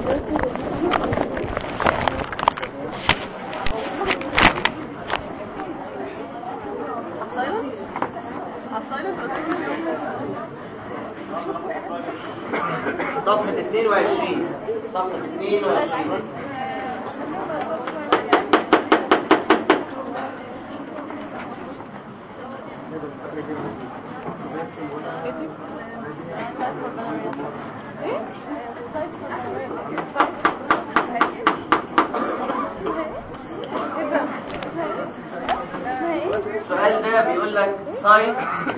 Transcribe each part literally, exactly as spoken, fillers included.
صفحة اثنين وعشرين صفحة اثنين وعشرين السؤال ده بيقول لك سايت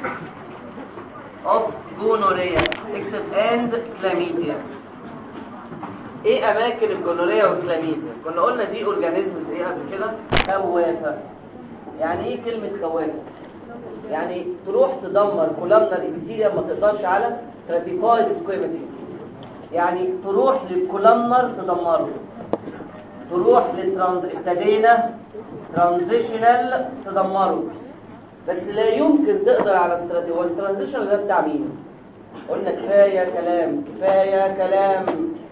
اوف جونوريا، اكتب اند كلاميديا. ايه اماكن الجونوريا والكلاميديا؟ كنا قلنا دي اورجانيزمز ايه قبل كده؟ خوافه. يعني ايه كلمه خوافه؟ يعني تروح تدمر كولامنر ابيثيليوم ما تقدرش على ستراتيفايد سكويماتيز. يعني تروح للكولامنر تدمره، تروح للترانز ابتدينا ترانزيشنال تدمره، بس لا يمكن تقدر على ستراتيفايد. الترانزيشنال ده بتاع مين؟ قلنا كفايه كلام كفايه كلام.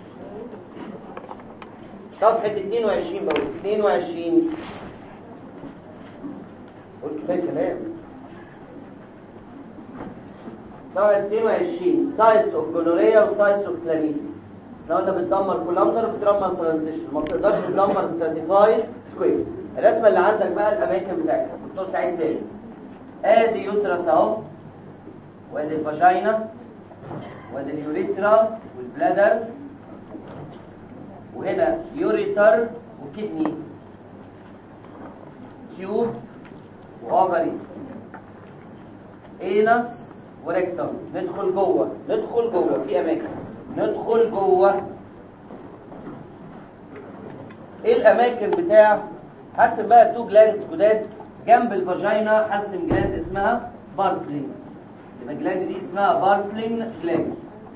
صفحه اثنين وعشرين بقول اثنين وعشرين قول كفايه كلام. صفحه اثنين وعشرين سايتس اوف جونوريا وسايتس اوف كلاميديا. احنا قلنا بتدمر كولامنر بتدمر ترانزيشن، ما بتقدرش تدمر ستراتيفايد سكوير. الرسمه اللي عندك بقى الاماكن بتاعتها دكتور سعيد سالم. ادي يوترس اهو، وادي الفاجينا، وادي اليوريثرا والبلادر، وهنا يوريتر وكدني، تيوب واوفري، اينس وريكتم. ندخل جوه ندخل جوه في اماكن ندخل جوه. ايه الاماكن بتاع؟ حسم بقى تو جلاندز جداد جنب الفاجينا. حسم جلاند اسمها بارتلين، يبقى الجلاند دي اسمها بارتلين جلاند.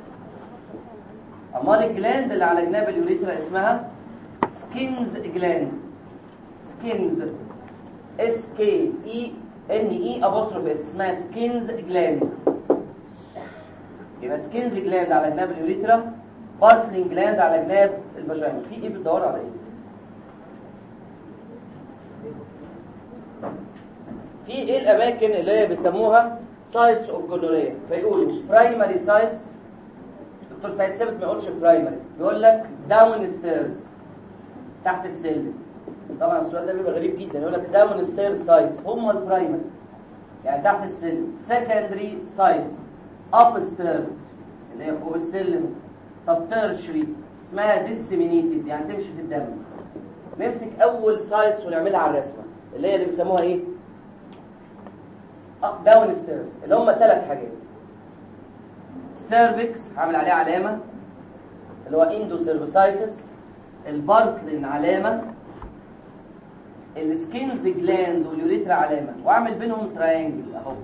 امال الجلاند اللي على جناب اليوريثرا اسمها سكينز جلاند. سكينز اس كي اي ان اي ابوستروف اس، اسمها سكينز جلاند. يبقى سكينز جلاند على جناب اليوريثرا، بارتلين جلاند على جناب الفاجينا. في ايه بتدور على ايه؟ في ايه الاماكن اللي هي بيسموها سايتس اوف جونوريا؟ فيقولوا برايمري سايتس. دكتور سعيد ثابت ما يقولش برايمري، يقول لك داون ستيرز، تحت السلم. طبعا السؤال ده بيبقى غريب جدا، يقول لك داون ستيرز سايتس هم البرايمري يعني تحت السلم. سكندري سايتس اب ستيرز اللي هي فوق السلم. طب تيرشري اسمها ديسيمينيتد يعني تمشي في الدم. نمسك اول سايتس ونعملها على الرسمه اللي هي اللي بيسموها ايه؟ داون ستيرز، اللي هم ثلاث حاجات. سيرفكس هعمل عليه علامه اللي هو اندو سيرفيسايتس، البارتلين علامه، السكينز جلاند واليوريثرا علامه، واعمل بينهم تراينجل اهو.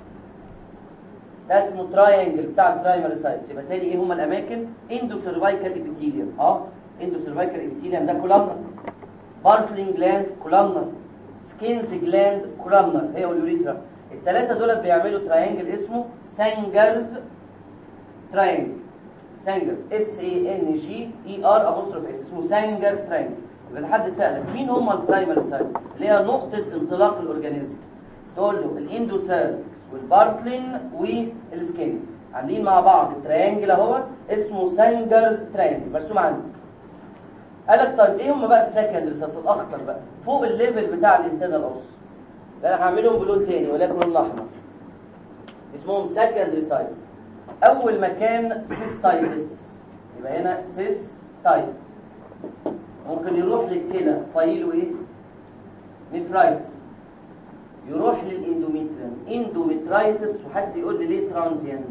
ده اسمه تراينجل بتاع البرايمري سايتس. يبقى تاني ايه هم الاماكن؟ اندو سيرفايكال ابيثيليوم، اه اندو سيرفايكال ابيثيليوم ده كولامنر، بارتلين جلاند كولامنر، سكينز جلاند كولامنر هي واليوريثرا. الثلاثه دول بيعملوا تراينجل اسمه سانجرز تراينجل. سانجرز اس اي ان جي اي ار ابوستروف اس، اسمه سانجرز تراينجل. يبقى حد سالك مين هم البرايمري سايتس اللي هي نقطه انطلاق الاورجانيزم، تقول له الاندوسيرفكس والبارتلين والسكينز عاملين مع بعض التراينجل اهو اسمه سانجرز تراينجل مرسوم عندي. قال لك طيب ايه هم بقى السكندري سايتس الاخطر بقى فوق الليفل بتاع الانترنال اوس؟ ده انا هعملهم بلون تاني ولكن لون احمر، اسمهم سكندري سايتس. اول مكان سيستايتس، يبقى هنا سيستايتس. ممكن يروح للكلى فايله ايه؟ نفرايتس. يروح للاندوميتريم اندوميترايتس. وحد يقول لي ليه ترانزيانت؟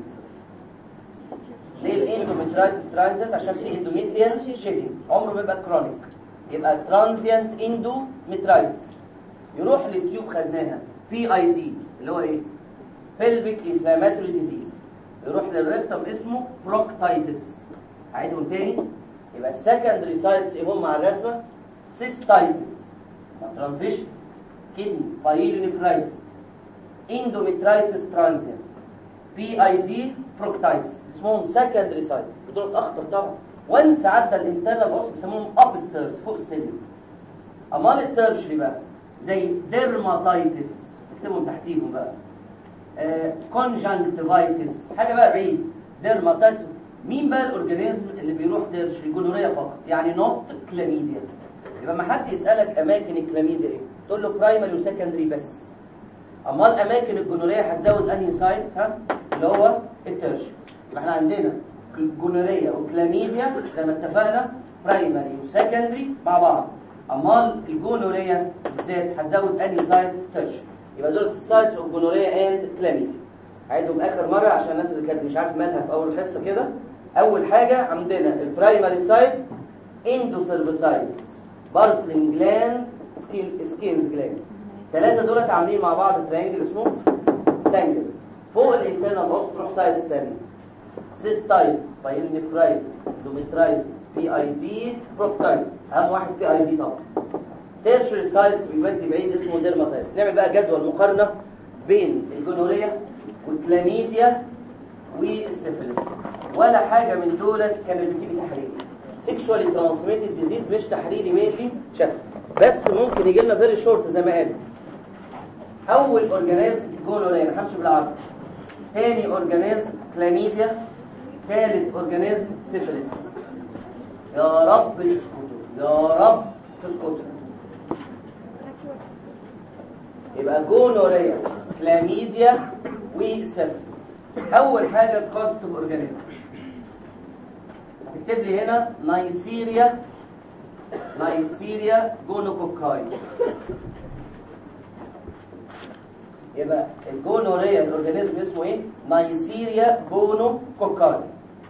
ليه الاندوميترايتس ترانزيانت؟ عشان في اندوميتريال شيدنج، عمره ما يبقى كرونيك، يبقى ترانزيانت اندوميترايتس. يروح للتيوب خدناها بي اي دي اللي هو ايه؟ بيلفيك انفلاماتوري ديزيز. يروح للريكتم اسمه بروكتايتس. هعيدهم تاني. يبقى السكندري سايتس ايه هم على الرسمه؟ سيستايتس ترانزيشن، كدني، بايلونيفرايتس، اندوميترايتس ترانزيانت، بي اي دي بروكتايتس، اسمهم سكندري سايتس. دول اخطر طبعا وانس عدى الانترنال اوس بيسموهم ابستيرز فوق السلم. امال الترشري بقى زي ديرماتايتس اكتبهم تحتيهم بقى، كونجنكتيفايتس حاجه بقى بعيد. ديرماتايتس مين بقى الاورجانيزم اللي بيروح ترشري؟ جونوريا فقط، يعني نوت كلاميديا. يبقى ما حد يسالك اماكن الكلاميديا ايه تقول له برايمري وسكندري بس. امال اماكن الجونوريا هتزود انهي سايت؟ ها اللي هو الترشري. يبقى احنا عندنا جونوريا وكلاميديا زي ما اتفقنا برايمري وسكندري مع بعض. امال الجونوريا بالذات هتزود انهي سايت؟ ترشري. يبقى دول السايتس اوف جونوريا اند كلاميديا. هعيدهم اخر مره عشان الناس اللي كانت مش عارف مالها في اول حصه كده. اول حاجه عندنا البرايمري سايت اندوسيرفيسايتس، بارتلينج جلاند، سكينز جلاند. ثلاثه دول عاملين مع بعض ترينجل اسمه سانجل. فوق الانترنال اوس تروح سايت الثاني سيستايتس، بايلنفرايتس، دوميترايتس، بي اي دي، بروكتايتس. اهم واحد بي اي دي طبعا. تيرشري سايتس بيودي بعيد اسمه ديرماتايتس. نعمل بقى جدول مقارنه بين الجونوريا والكلاميديا والسيفيلس. ولا حاجه من دولت كانت بتيجي تحريري. سيكشوالي ترانسميتد ديزيز مش تحريري مينلي شكل، بس ممكن يجي لنا فيري شورت زي ما قال. اول اورجانيزم جونوريا، انا همشي بالعربي. ثاني اورجانيزم كلاميديا. ثالث اورجانيزم سيفيلس. يا رب تسكتوا يا رب تسكتوا. يبقى جونوريا كلاميديا وسيفيلس. اول حاجه كوست اوف اورجانيزم هتكتب لي هنا نايسيريا نايسيريا جونوكوكاي. يبقى الجونوريا الاورجانيزم اسمه ايه؟ نايسيريا جونوكوكاي.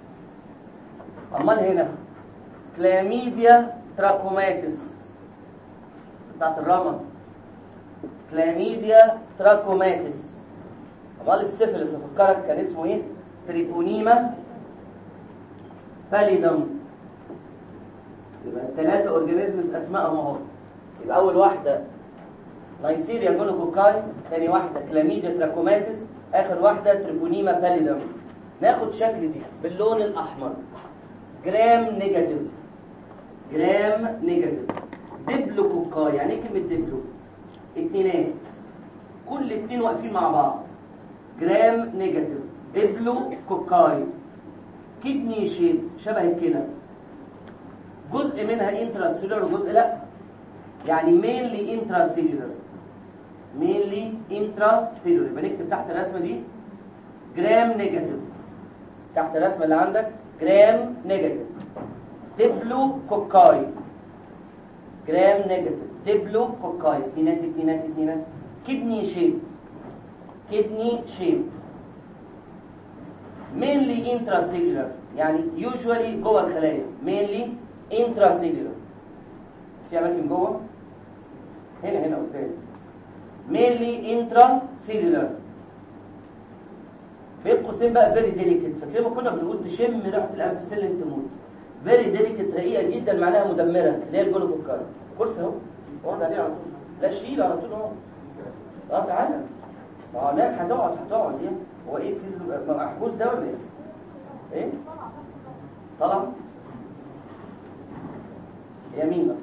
امال هنا كلاميديا تراكوماتيس بتاعت الرمد، كلاميديا تراكوماتيس. امال السيفيلس افكرك كان اسمه ايه؟ تريبونيما باليدم. يبقى الثلاثه اورجانيزمز اسمائهم اهو. يبقى اول واحده نايسيريا جونوكوكاي، ثاني واحده كلاميديا تراكوماتيس، اخر واحده تريبونيما باليدم. ناخد شكل دي باللون الاحمر. جرام نيجاتيف، جرام نيجاتيف. ديبلوكوكاي، يعني ايه كلمه ديبلو؟ اتنينات، كل اتنين واقفين مع بعض. جرام نيجاتيف ديبلوكوكاي. كدني شيب شبه الكلى، جزء منها انترا سيلولر وجزء لا، يعني مينلي انترا سيلولر، مينلي انترا سيلولر. يبقى نكتب تحت الرسمه دي جرام نيجاتيف، تحت الرسمه اللي عندك جرام نيجاتيف ديبلوكوكاي. جرام نيجاتيف ديبلوكوكاي، اتنينات اتنينات اتنينات. كدني شيب، كدني شيب. mainly intracellular، يعني usually جوه الخلايا. mainly intracellular. في اماكن جوه هنا هنا قدام. mainly intracellular. بين قوسين بقى very delicate. فاكرين ما كنا بنقول تشم ريحه الامبسيلين تموت. very delicate رقيقه جدا معناها مدمره، اللي هي الجلوكوكاي. كرسي اهو اقعد عليه على طول، لا شيل على طول اهو. اه تعالى. اه ناس هتقعد هتقعد ايه؟ هو ايه كيس محبوس ده ولا ايه؟ ايه؟ طلع؟ يمين بس.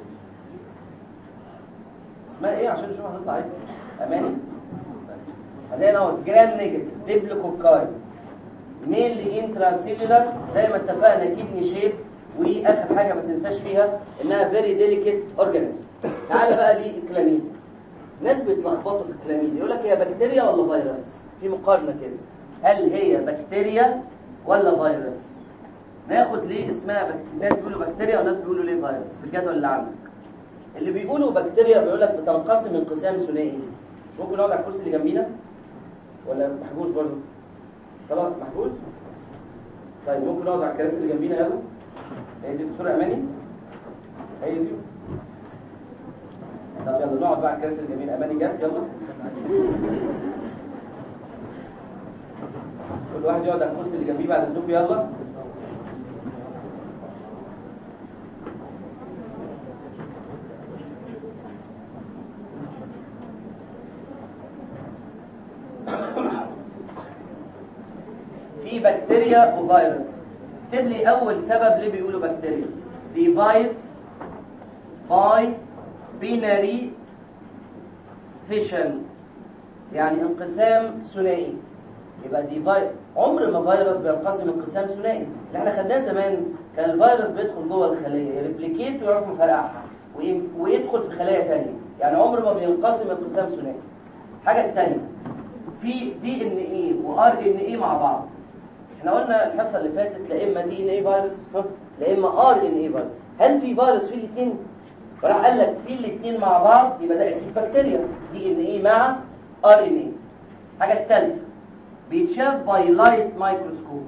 اسمها ايه عشان نشوف هنطلع ايه؟ اماني؟ هدينا اهو جرام نيجاتيف ديبلوكوكاي. مينلي انترا سيلولر زي ما اتفقنا، كيدني شيب. واخر حاجه ما تنساش فيها انها فيري ديليكيت اورجانيزم. تعال بقى للكلاميديا. ناس بيتلخبطوا في الكلاميديا يقول لك هي بكتيريا ولا فيروس؟ في مقارنه كده، هل هي بكتيريا ولا فيروس؟ ناخد ليه اسمها بكتيريا. ناس بيقولوا بكتيريا وناس بيقولوا ليه فيروس في الجدول اللي عندك. اللي بيقولوا بكتيريا بيقول لك بتنقسم انقسام ثنائي. مش ممكن نقعد على الكرسي اللي جنبينا ولا محجوز برضه؟ طبعا محجوز. طيب ممكن نقعد على الكراسي اللي جنبينا يلا. هي دي الدكتوره اماني، هي دي. طب يلا نقعد بقى على الكراسي اللي جنبينا. اماني جت يلا. كل واحد يقعد على الكرسي اللي جنبيه بعد اذنكم يلا. في بكتيريا وفيروس. اكتب لي اول سبب ليه بيقولوا بكتيريا. divide by binary fission، يعني انقسام ثنائي. يبقى ديفايد، عمر ما فيروس بينقسم انقسام ثنائي. اللي احنا خدناه زمان كان الفيروس بيدخل جوه الخليه يريبليكيت ويعرف يفرقعها ويدخل في خلايا ثانيه، يعني عمر ما بينقسم انقسام ثنائي. الحاجه الثانيه في دي ان ايه وار ان ايه مع بعض. احنا قلنا الحصه اللي فاتت لا اما دي ان ايه فيروس لا اما ار ان ايه فيروس. هل في فيروس في الاثنين؟ راح قال لك في الاثنين مع بعض يبقى ده اكيد بكتيريا، دي ان ايه مع ار ان ايه. الحاجه الثالثه بيتشاف باي لايت مايكروسكوب.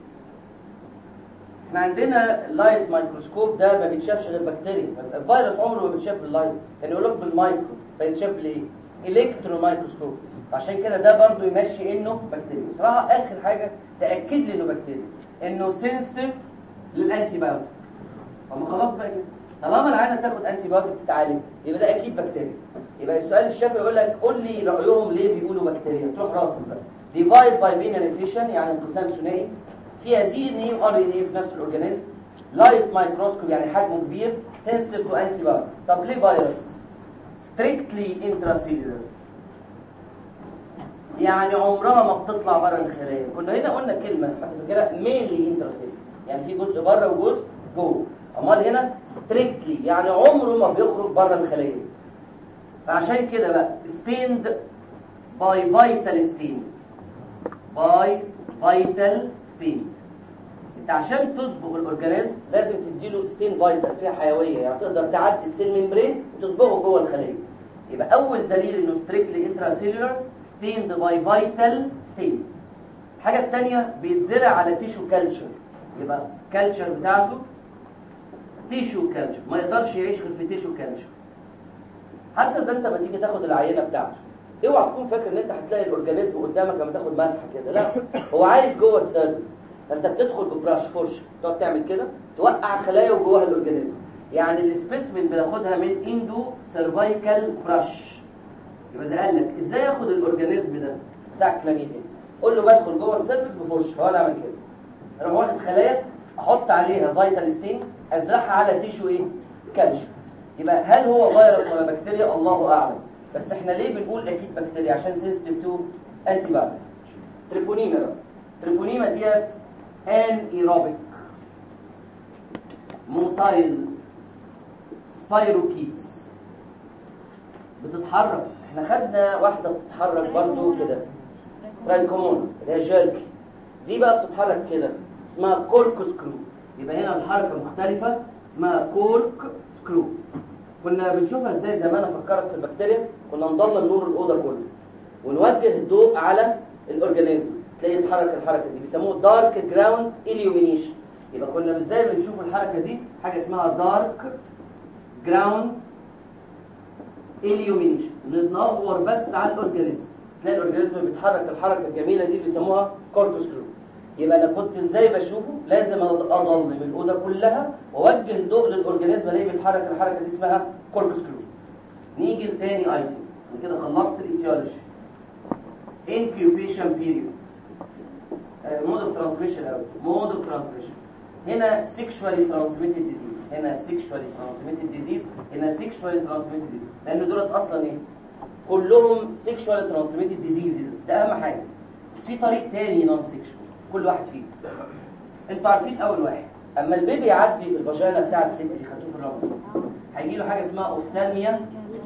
احنا عندنا اللايت مايكروسكوب ده ما بيتشافش غير بكتيريا. الفيروس عمره ما بيتشاف باللايت، كان يقول لك بالمايكرو، فيتشاف بالايه؟ الكترون مايكروسكوب. عشان كده ده برضو يمشي انه بكتيريا. بصراحه اخر حاجه تاكد لي انه بكتيريا انه سنسيتيف للانتي بايوتيك. اما خلاص بقى كده طالما العينه تاخد انتي بايوتيك تتعالج يبقى ده اكيد بكتيريا. يبقى السؤال الشافعي يقول لك قول لي رايهم ليه بيقولوا بكتيريا، تروح راسس بقى. ديفايد باي binary fission يعني انقسام ثنائي، فيها دي ان ايه وار ان ايه في نفس الاورجانيزم، لايت مايكروسكوب يعني حجمه كبير، سنسيتيف تو انتي بايوتيك. طب ليه فيروس؟ ستريكتلي انتراسيلولر، يعني عمرها ما بتطلع بره الخلايا. كنا هنا قلنا كلمه فاكرها مينلي انتراسيلولر، يعني في جزء بره وجزء جوه. امال هنا ستريكتلي يعني عمره ما بيخرج بره الخليه. فعشان كده بقى ستيند باي فيتال ستين، باي فيتال ستين. انت عشان تصبغ الاورجانيزم لازم تديله ستين فيتال فيها حيويه، يعني تقدر تعدي السيل ممبرين وتصبغه جوه الخليه. يبقى اول دليل انه ستريكتلي انتراسيلولر ستيند باي فيتال ستين. الحاجه الثانيه بيتزرع على تيشو كالتشر، يبقى كالتشر بتاعته تيشو كالتشر، ما يقدرش يعيش غير في تيشو كالتشر. حتى اذا انت ما تيجي تاخد العينه بتاعته اوعى تكون فاكر ان انت هتلاقي الاورجانيزم قدامك لما تاخد مسحه كده، لا، هو عايش جوه السيرفكس. فانت بتدخل ببراش فرشه تقعد تعمل كده توقع خلايا وجواها الاورجانيزم. يعني السبيسمن بناخدها من اندو سيرفايكال براش. يبقى زي قال لك ازاي ياخد الاورجانيزم ده بتاع كلاميديا، قول له بدخل جوه السيرفكس بفرشه، هو انا اعمل كده، اروح واخد خلايا احط عليها فيتال ستين ازرعها على تيشو ايه؟ كالتشر. يبقى هل هو فيروس ولا بكتيريا؟ الله اعلم، بس احنا ليه بنقول اكيد بكتيريا؟ عشان سنسيتيف تو انتي بايوتيك. تريبونيما بقى، تريبونيما ديت ان ايروبيك موتايل سبايروكيتس بتتحرك. احنا خدنا واحده بتتحرك برضو كده ترايكومونس اللي هي جيركي، دي بقى بتتحرك كده اسمها كورك سكرو. يبقى هنا الحركه مختلفه اسمها كورك سكرو. كنا بنشوفها ازاي زمان افكرك في البكتيريا، كنا نضلم نور الاوضه كله ونوجه الضوء على الاورجانيزم تلاقي يتحرك الحركه دي، بيسموه دارك جراوند اليومينيشن. يبقى كنا ازاي بنشوف الحركه دي؟ حاجه اسمها دارك جراوند اليومينيشن، بننور بس على الاورجانيزم تلاقي الاورجانيزم بيتحرك الحركه الجميله دي بيسموها كورك سكرو. يبقى انا كنت ازاي بشوفه؟ لازم اضلم الاوضه كلها واوجه الضوء للاورجانيزم الاقيه بيتحرك الحركه دي اسمها كورك سكرو. نيجي لتاني ايتم، انا كده خلصت الايتيولوجي. انكيوبيشن بيريود، مود اوف ترانسميشن الاول، مود اوف ترانسميشن. هنا سيكشوالي ترانسميتد ديزيز، هنا سيكشوالي ترانسميتد ديزيز، هنا سيكشوالي ترانسميتد ديزيز، لان دولت اصلا ايه؟ كلهم سيكشوالي ترانسميتد ديزيزز، ده اهم حاجه. بس في طريق تاني نون سيكشوال كل واحد فيه. انتوا عارفين اول واحد اما البيبي يعدي في الفاجينا بتاع الست دي خدوه في الرمل هيجي له حاجه اسمها اوفثالميا،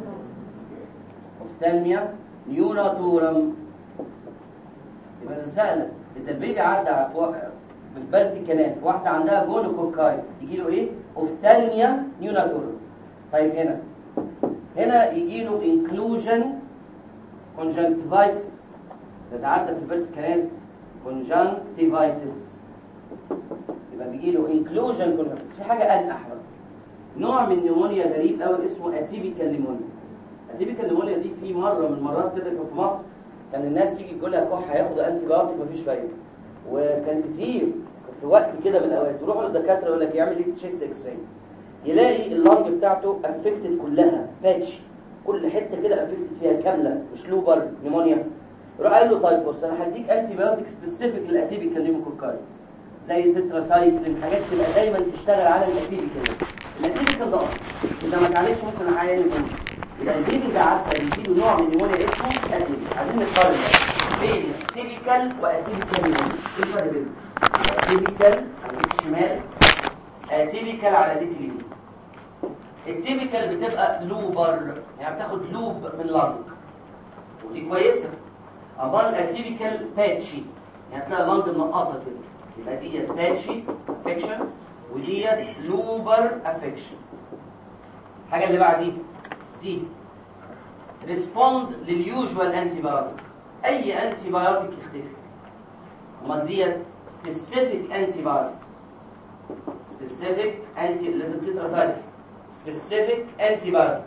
اوفثالميا نيوناتورم. يبقى اذا سالك اذا البيبي عدى بالفيرتيكالات واحده عندها جونوكوكاي يجي له ايه؟ اوفثالميا نيوناتورم. طيب هنا هنا يجي له انكلوجن كونجنكتيفايتس، اذا عدى في الفيرتيكالات كونجنكتيفايتس يبقى بيجي له انكلوجن كونجنكتيفايتس. في حاجه انقح بقى، نوع من نيمونيا غريب قوي اسمه اتيبيكال نيمونيا. اتيبيكال نيمونيا دي في مره من المرات كده كان في مصر كان الناس تيجي تقول لها كح هياخد انتي بايوتيك مفيش فايده، وكان كتير في وقت كده من الاوقات يروحوا للدكاتره يقول لك يعمل ايه تشيست اكس راي، يلاقي اللنج بتاعته افكتد كلها باتش، كل حته كده افكتد فيها كامله مش لوبر نيمونيا. يروح قال له طيب بص انا هديك انتي بايوتيك سبيسيفيك للاتيبيكال نيموكوكاي، زي التتراسايكلين، حاجات تبقى دايما تشتغل على الاتيبيكال. الاتيبيكال ده اذا ما اتعالجش ممكن العيان يموت. يبقى البيبي ده عارفه بيجيله نوع من النيمونيا اسمه اتيبيكال. عايزين نقارن بين تيبيكال واتيبيكال نيمونيا. ايه الفرق بينهم؟ تيبيكال على ايد الشمال، اتيبيكال على ايد اليمين. التيبيكال بتبقى لوبر، يعني بتاخد لوب من لانج ودي كويسه. امال الاتيبيكال باتشي، يعني تلاقي اللانج منقطه كده، يبقى ديت باتشي افكشن وديت لوبر افكشن. الحاجه اللي بعديها دي ريسبوند لليوجوال انتي بايوتيك، اي انتي بايوتيك يختفي. امال ديت سبيسيفيك انتي بايوتيك، سبيسيفيك انتي لازم تتراسايكل سبيسيفيك انتي بايوتيك.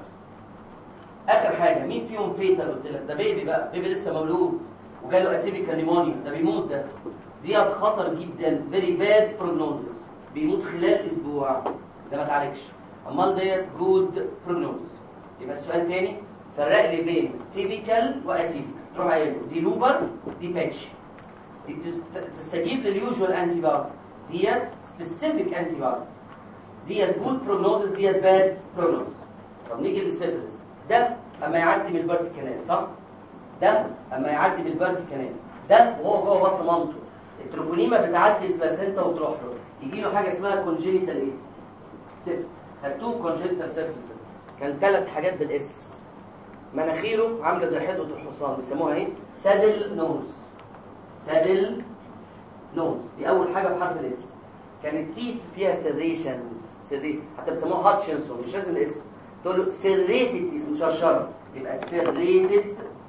اخر حاجه مين فيهم فيتال؟ قلت لك ده بيبي بقى، بيبي لسه مولود وجاله اتيبيكال نيمونيا، ده بيموت. ده ديت خطر جدا، فيري باد بروجنوزس، بيموت خلال اسبوع اذا ما اتعالجش. امال ديت جود بروجنوزس. يبقى السؤال تاني، فرق لي بين تيبيكال واتيبيكال. تروح قايل دي لوبر دي باتش، دي تستجيب لليوجوال انتي بايوتيك، ديت سبيسيفيك انتي بايوتيك، ديت جود بروجنوزس ديت باد بروجنوزس. طب نيجي للسيفلس. ده اما يعدي من البارتي كانال، صح؟ ده اما يعدي من البارتي كانال، ده وهو جوه بطن مامته التروبونيما بتعدي البلاسينتا وتروح له، يجي له حاجه اسمها كونجينيتال ايه؟ سيفلس. خدتوه كونجينيتال سيفلس، كان ثلاث حاجات بالاس. مناخيره عامله زي حدقه الحصان، بيسموها ايه؟ سادل نوز. سادل نوز دي اول حاجه بحرف الاس. كان التيث فيها سيريشنز، سيري حتى بيسموها هاتشنسون، مش لازم الاسم، تقول له سيريتد تيث مشرشره، يبقى سيريتد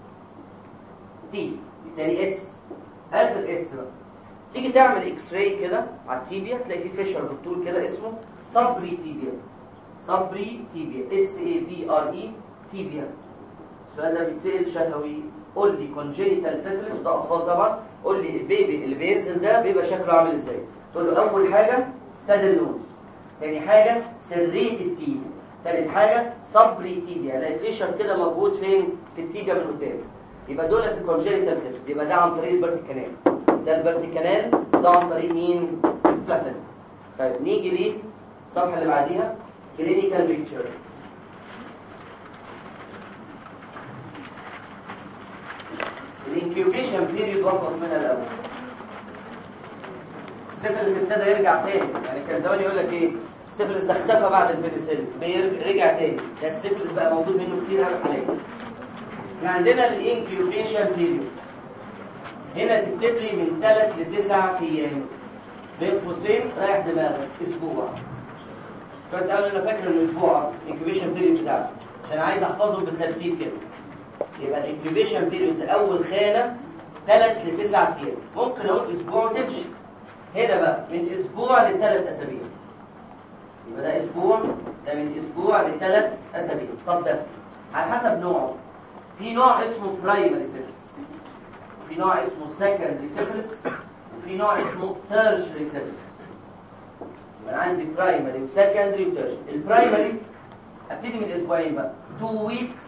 تيث. تاني اس، اخر اس بقى. تيجي تعمل اكس راي كده على التيبيا تلاقي فيه فيشر بالطول كده اسمه سبري تيبيا. سبري تيبيا، اس اي بي ار اي تيبيا. السؤال ده بيتسال شفوي، قول لي كونجينيتال سيفلس، وده اطفال طبعا، قول لي البيبي اللي بينزل ده بيبقى شكله عامل ازاي؟ تقول له اول حاجه سادل نوز، ثاني حاجه سريت التيبيا، ثالث حاجه سبري تيبيا، الاقي فيشر كده موجود فين؟ في التيبيا من قدام. يبقى دول في الكونجينيتال سيفلس، يبقى ده عن طريق البارتي كانال، ده البارتي كانال، ده عن طريق مين؟ البلاسينتا. طيب نيجي ليه الصفحه اللي بعديها، كلينيكال بيكتشر. الانكيوبيشن بيريود واخلص منها الاول. السيفلس ابتدى يرجع تاني، يعني كان زمان يقول لك ايه؟ السيفلس ده اختفى بعد البنسلين، رجع تاني. ده السيفلس بقى موجود منه كتير قوي حاليا. احنا عندنا الانكيوبيشن بيريود، هنا تكتب لي من ثلاث لتسع ايام، بين قوسين رايح دماغك اسبوع. بس انا انا فاكر انه اسبوع اصلا الانكيوبيشن بيريود بتاعك، عشان عايز احفظهم بالترتيب كده. يبقى الانكيوبيشن بيريود اول خانه ثلاث لتسع ايام، ممكن اقول اسبوع وتمشي. هنا بقى من اسبوع لثلاث اسابيع، يبقى ده اسبوع، ده من اسبوع لثلاث اسابيع. طب ده على حسب نوعه، في نوع اسمه برايمري سيفلس، وفي نوع اسمه سكندري سيفلس، وفي نوع اسمه تيرشري سيفلس. يبقى انا عندي برايمري وسكندري وتيرشري. البرايمري ابتدي من اسبوعين بقى، اتنين ويكس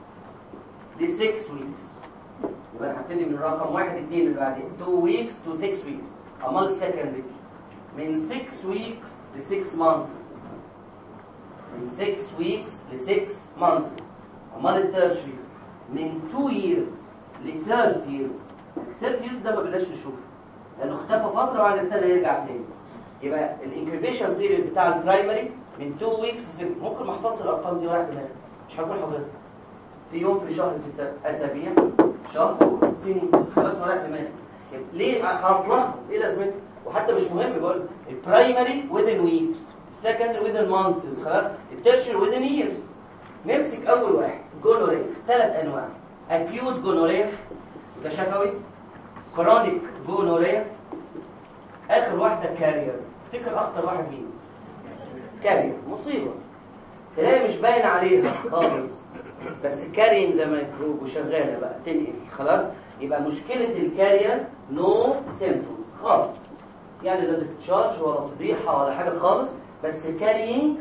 ل ستة ويكس، يبقى انا هبتدي من رقم واحد اتنين اللي بعدين، اتنين ويكس تو ستة ويكس. امال السكندري من ستة ويكس ل ستة مانثس، من ستة ويكس ل ستة مانثس. امال التيرشري من اتنين years ل ثلاثة years. ثلاثة years ده ما بلاش نشوفه لانه اختفى فتره وبعد ابتدى يرجع تاني. يبقى الانكيوبيشن بيريود بتاع البرايمري من اتنين ويكس، ممكن ما احفظش الارقام دي واحد منها، مش هكون حافظها. في يوم، في شهر، في اسابيع، شهر، سنين، خلاص ولا كمان. ليه هتلخبط؟ ايه لازمتها؟ وحتى مش مهم، بقول البرايمري within weeks، السكندري within months، خلاص، التيرشري within years. نمسك اول واحد جونوريا، ثلاث انواع: اكيوت جونوريا ده شفوي، كرونيك جونوريا، اخر واحده كارير. افتكر اخطر واحد مين؟ كارير. مصيبه تلاقي مش باين عليها خالص، بس كارين ده ميكروب وشغاله بقى تنقل، خلاص. يبقى مشكله الكارير نو سيمبتومز خالص، يعني لا ديسشارج ولا فضيحه ولا حاجه خالص، بس كارينج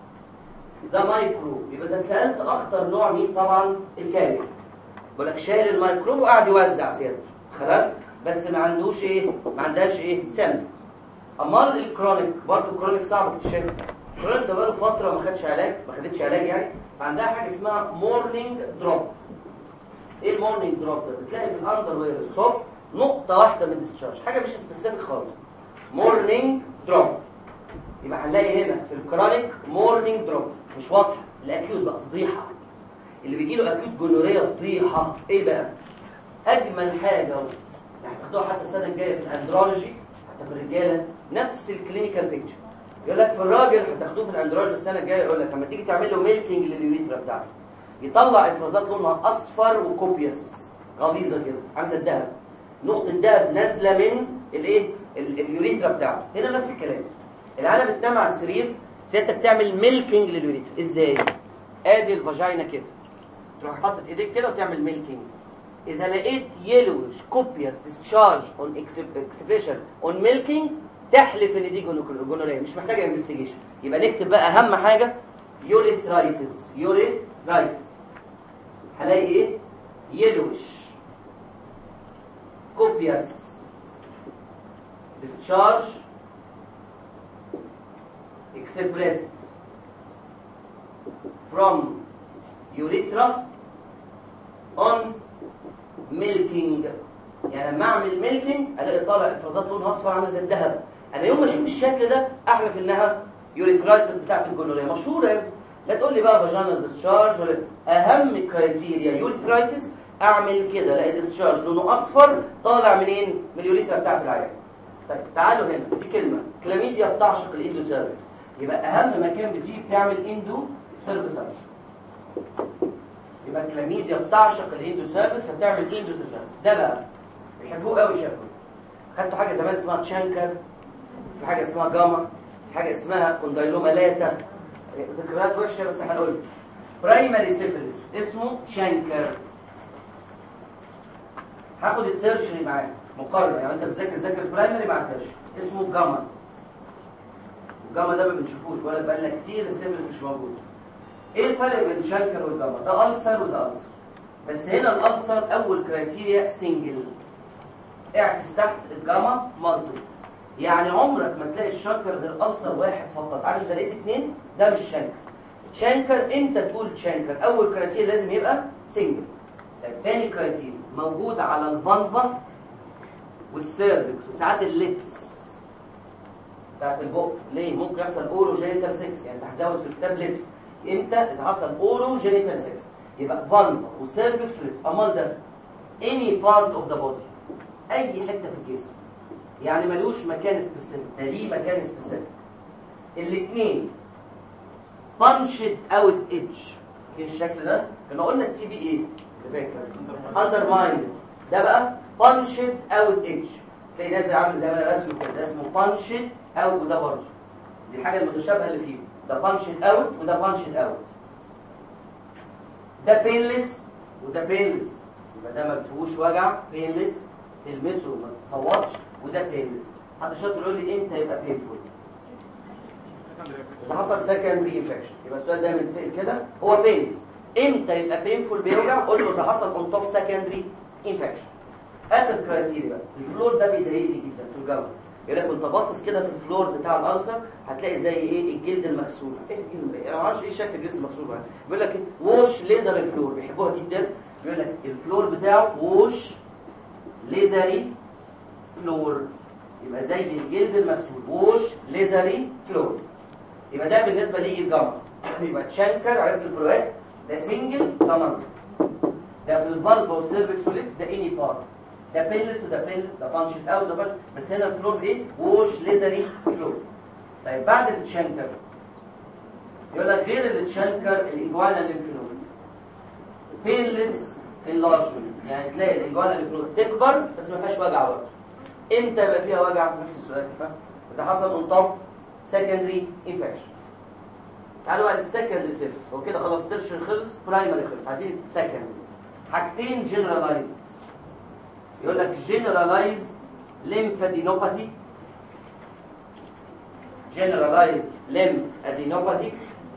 ده مايكروب. يبقى اذا سالت اخطر نوع مين؟ طبعا الكارير. بقول لك شايل الميكروب وقاعد يوزع سيادته، خلاص، بس ما عندوش ايه؟ ما عندهاش ايه؟ سمت. امال الكرونيك برضه الكرونيك صعب اكتشافه. الكرونيك ده بقاله فتره ما خدش علاج، ما خدتش علاج يعني، فعندها حاجه اسمها مورنينج دروب. ايه المورنينج دروب ده؟ بتلاقي في الاندر وير الصبح نقطه واحده من الديسشارج، حاجه مش سبيسيفيك خالص. مورنينج دروب. يبقى هنلاقي هنا في الكرونيك مورنينج دروب مش واضحه. الاكيوت بقى فضيحه. اللي بيجي له اكيوت جونوريا فضيحه. ايه بقى؟ اجمل حاجه يعني هتاخدوها حتى السنه الجايه في الاندرولوجي، حتى في الرجاله نفس الكلينيكال بيكتشر. يقول لك في الراجل هتاخدوه في الاندرولوجي السنه الجايه، يقول لك لما تيجي تعمل له ميلكينج لليوريثرا بتاعته يطلع افرازات لونها اصفر وكوبيوس غليظه كده عامله الذهب، نقطه ذهب نازله من الايه اليوريثرا بتاعته. هنا نفس الكلام. العيله بتنام على السرير، سيادتك تعمل ميلكينج لليوريثرا. ازاي؟ ادي الفاجينا كده، تروح حاطط ايديك كده وتعمل ميلكينج. اذا لقيت يلوش كوبيوس ديسشارج اون اكسبريشن اون ميلكينج تحلف ان دي جونوريا، مش محتاجه انفستيجيشن. يبقى نكتب بقى اهم حاجه يوريثرايتس. يوريثرايتس هلاقي ايه؟ يلوش كوبيوس ديسشارج expressed from urethra on milking. يعني لما اعمل ميلكينج الاقي طالع افرازات لونها اصفر عامله زي الذهب. انا يوم ما اشوف الشكل ده احلف انها يوريثرايتس بتاعت الجونوريا مشهوره. لا تقول لي بقى فاجينال ديسشارج ولا اهم كرايتيريا يوريثرايتس. اعمل كده الاقي ديسشارج لونه اصفر طالع منين؟ من اليوريثرا بتاعت العيان. طيب تعالوا هنا في كلمه كلاميديا بتعشق الاندو سيرفكس. يبقى اهم مكان بتيجي بتعمل اندو سيرفكس. يبقى كلاميديا بتعشق الاندو سيرفكس فبتعمل اندو سيرفكس. ده بقى بيحبوه قوي. شافوا خدتوا حاجه زمان اسمها تشانكر، في حاجه اسمها جاما، حاجه اسمها كوندايلوما لاتا، ذكريات وحشه بس هنقول. برايمري سيفيلس اسمه شانكر. هاخد الترشري معاه مقارنه، يعني انت بتذاكر ذاكر برايمري مع الترشري اسمه جاما. الجاما ده ما بنشوفوش ولا بقالنا كتير السيفيلس مش موجود. ايه الفرق بين شانكر والجاما؟ ده ألسر وده ألسر، بس هنا الألسر اول كرايتيريا سنجل، اعكس تحت الجاما مالتو. يعني عمرك ما تلاقي الشانكر غير ألسر واحد فقط. عارف اذا لقيت اثنين ده مش شانكر. شانكر انت تقول شانكر اول كرايتيريا لازم يبقى سنجل. ثاني كرايتيريا موجود على الفالفا والسيرفكس وساعات اللبس بتاعت البق. ليه؟ ممكن يحصل اورو جينيتال سكس، يعني انت هتزود في الكتاب لبس. انت اذا حصل اورو جينيتال سكس يبقى فالفا وسيرفكس ولبس. امال ده any part of the body، اي حته في الجسم، يعني ملوش مكان سبيسيفيك. ده ليه مكان سبيسيفيك. الاثنين بانشد اوت ايدج. في الشكل ده كنا قلنا التي بي ايه اللي فاكر اندرماين، ده بقى بانشد اوت ايدج. تلاقي نازل عامل زي ما انا رسمه كده، ده اسمه بانشد اوت. وده برضه دي الحاجه المتشابهه اللي فيه، ده بانشد اوت وده بانشد اوت. ده بينلس وده بينلس، يبقى ده ما فيهوش وجع بينلس تلمسه ما تصوتش، وده بينلس. حد شاطر يقول لي امتى يبقى بينفول؟ اذا حصل سكندري انفكشن. يبقى السؤال دايما يتسال كده، هو بينلس امتى يبقى بينفول بيوجع؟ قول له اذا حصل اون توب سكندري انفكشن. اخر كرايتيريا بقى الفلور ده بيضايقني جدا في الجو. يقول لك وانت باصص كده في الفلور بتاع الالسر هتلاقي زي ايه الجلد المغسول. ايه الجلد؟ انا ما اعرفش ايه شكل الجلد المغسول ده. بيقول لك ووش ليزر الفلور، بيحبوها جدا. بيقول لك الفلور بتاعه ووش ليزري فلور، يبقى زي الجلد المغسول ووش ليزري فلور. يبقى ده بالنسبه لي الجامعه. يبقى تشانكر عرفت الفروقات، ده سنجل كمان، ده في الفالفا والسيرفكس واللبس، ده اني بارت، ده بينلس وده بينلس، ده بانشد اوت ده بانشد. بس هنا الفلور ايه؟ ووش ليزري فلور. طيب بعد التشانكر يقول لك غير التشانكر الاجوانا للفلور بينلس انلارجمنت، يعني تلاقي الاجوانا للفلور تكبر بس ما فيهاش وجع برضه. امتى يبقى فيها وجع؟ نفس السؤال كده، اذا حصل اون توب سكندري انفكشن. تعالوا بقى للسكندري سيفلس. هو كده خلاص ترشري خلص، برايمري خلص، عايزين سكندري. حاجتين جنرالايزد. يقول لك جنرالايزد ليمفادينوباثي، جنرالايزد ليمفادينوباثي.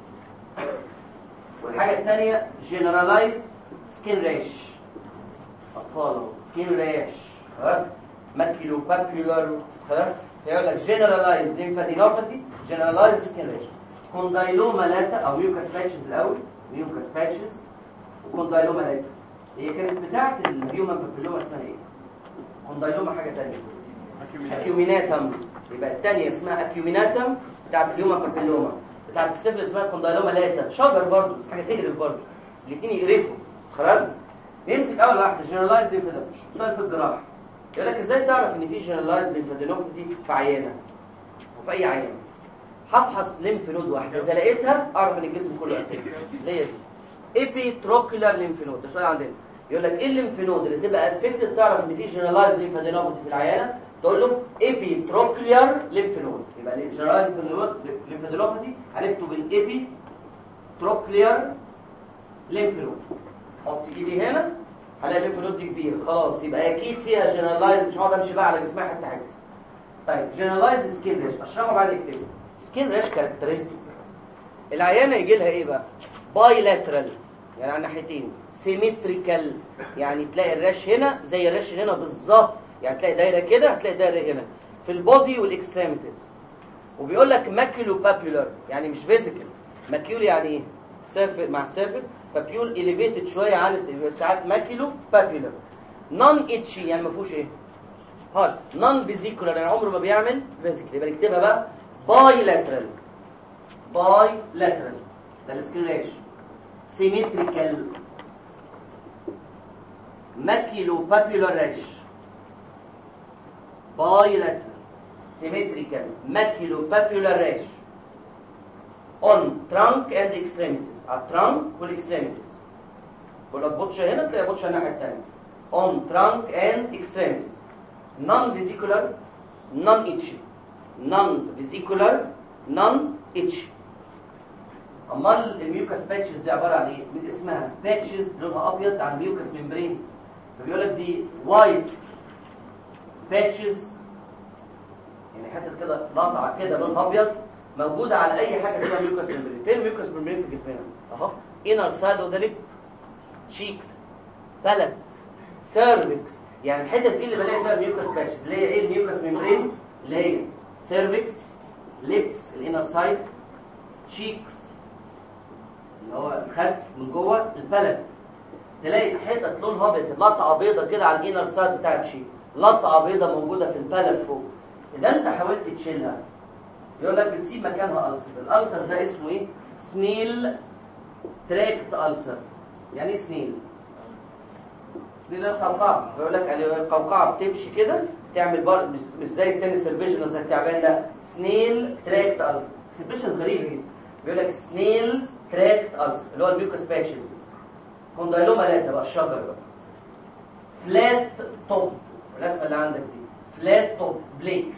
والحاجه الثانيه جنرالايزد سكين ريش. اطفال سكين ريش، خلاص، ماكيلو بابيولار، خلاص، فيقول لك generalized lymphadenopathy generalized skin rash. كوندايلوما لاتا او ميوكاس باتشز الاول، ميوكاس باتشز وكوندايلوما لاتا. هي كانت بتاعه الهيومن بابيلوما اسمها ايه؟ كوندايلوما حاجه ثانيه اكيوميناتم، يبقى الثانيه اسمها اكيوميناتم بتاعه الهيومن بابيلوما، بتاعه السيفل اسمها كوندايلوما لاتا. شجر برضه بس حاجه تقرف برضه، الاثنين يقرفوا. خلاص نمسك اول واحده جنرالايزد ليمفادينوباثي. سؤال في الجراحه يقول لك ازاي تعرف ان في جنرالايزد ليمفادينوباثي في عيانه وفي اي عيانه؟ هفحص ليمف نود واحده، اذا لقيتها اعرف ان الجسم كله افكت. اللي هي دي ايبيتروكولار ليمف نود. ده سؤال عندنا يقول لك ايه الليمف نود اللي تبقى افكتد تعرف ان في جنرالايزد ليمفادينوباثي في العيانه؟ تقول له ايبيتروكولار ليمف نود. يبقى الجنرالايزد ليمفادينوباثي عرفته بالايبيتروكولار ليمف نود. حط ايدي هنا هلاقي الليمف نود دي كبيره، خلاص يبقى اكيد فيها جنرالايزد، مش هقعد امشي بقى على جسمها حته حته. طيب جنرالايزد سكين ريش اشرحه بعد كده. سكين ريش كاركترستيك العيانه يجي لها ايه بقى؟ بايلاترال يعني على ناحيتين، سيمتريكال يعني تلاقي الرش هنا زي الرش هنا بالظبط، يعني تلاقي دايره كده هتلاقي دايره هنا في البودي والاكستريميتيز. وبيقول لك ماكيولو بابيولار يعني مش فيزيكال. ماكيول يعني ايه؟ سيرفيس مع السيرفيس، بابيول اليفيتد شويه عن ساعات ماكيولو بابيولار. نون اتشي يعني ما فيهوش ايه؟ هاش. نون فيزيكولار يعني عمره ما بيعمل فيزيكال. يبقى نكتبها بقى باي لاترال. باي لاترال ده السكين ريش. سيمتريكال ماكيولو بابيولار ريش. باي لاترال سيمتريكال ماكيولو بابيولار ريش on trunk and extremities. على الترانك والاكستريميتيز. بقول لك بطشه هنا تلاقي بطشه الناحيه الثانيه. on trunk and extremities. non vesicular non itchy. non vesicular non itchy. امال الميوكاس باتشز دي عباره عن ايه؟ من اسمها باتشز لونها ابيض عن ميوكاس ممبرين. فبيقول لك دي وايت باتشز يعني حته كده لطعه كده لونها ابيض موجوده على اي حاجه فيها ميوكاس ممبرين. فين الميوكاس ممبرين في جسمنا؟ اهو انر سايد اوف ذا ليب، تشيكس، بلد، سيرفكس. يعني الحته دي اللي بلاقي فيها ميوكاس باتشز اللي هي ايه؟ الميوكاس ممبرين اللي هي سيرفكس، ليبس الانر سايد، تشيكس اللي هو الخد من جوه، البلد. تلاقي حته لونها ابيض لطعه بيضه كده على الانر سايد بتاع الشيك، لطعه بيضه موجوده في البلد فوق. اذا انت حاولت تشيلها يقول لك بتسيب مكانها ألسر. الألسر ده اسمه ايه؟ سنيل تراكت ألسر. يعني ايه سنيل؟ سنيل القوقعة. بيقول لك يعني القوقعة بتمشي كده تعمل بار مش, مش زي التنس سيرفيجن زي التعبان، لا سنيل تراكت ألسر. سيرفيجنز غريبة جدا. بيقول لك سنيلز تراكت ألسر اللي هو الميوكاس باتشز. كوندايلوما لاتا بقى الشجر بقى. فلات توب الرسمة اللي عندك دي فلات توب بليكس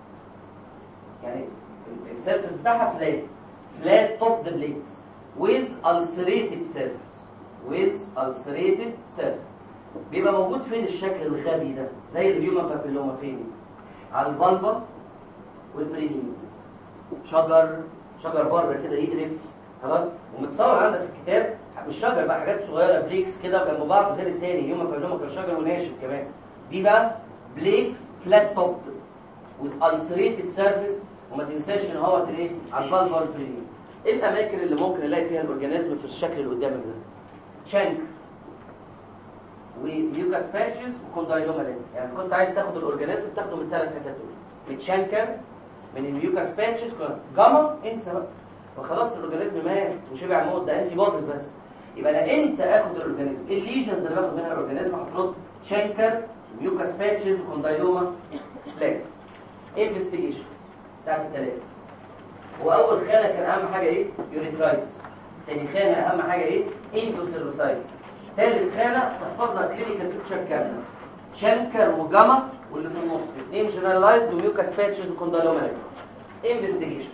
يعني السيرفس بتاعها فلات فلات توب ذا بليكس with ulcerated surface with ulcerated surface. بيبقى موجود فين الشكل الغبي ده زي الهيومن بابيلوما؟ فين؟ على الفالفا والبرينيوم. شجر شجر بره كده يقرف. خلاص ومتصور عندك في الكتاب مش شجر بقى، حاجات صغيره بليكس كده جنب بعض غير التاني. الهيومن بابيلوما كان شجر وناشف كمان. دي بقى بليكس فلات توب with ulcerated surface. وما تنساش ان هو ايه؟ على الفالفا والبرينيوم. ايه الاماكن اللي ممكن الاقي فيها الاورجانيزم في الشكل اللي قدامك ده؟ شانك وميوكاس باتشز وكوندايلوما لاتا. يعني كنت عايز تاخد الاورجانيزم تاخده من الثلاث حتت دول، من الشانكر من الميوكاس باتشز جاما انسى بقى وخلاص الاورجانيزم مات وشبع موت. ده انتي بوديز بس. يبقى انا امتى اخد الاورجانيزم؟ ايه الليجنز اللي باخد منها الاورجانيزم؟ هترد شانكر ميوكاس باتشز وكوندايلوما لاتا. انفستيجيشن بتاعت الثلاثه. واول خانه كان اهم حاجه ايه؟ يوريثرايتس. ثاني خانه اهم حاجه ايه؟ اندوسيروسايتس. ثالث خانه تحفظها كلينيكال بيكتشر كامله، شانكر وجاما واللي في النص اثنين جنرالايزد وميوكاس باتشز وكوندايلوما لاتا. انفستيجيشن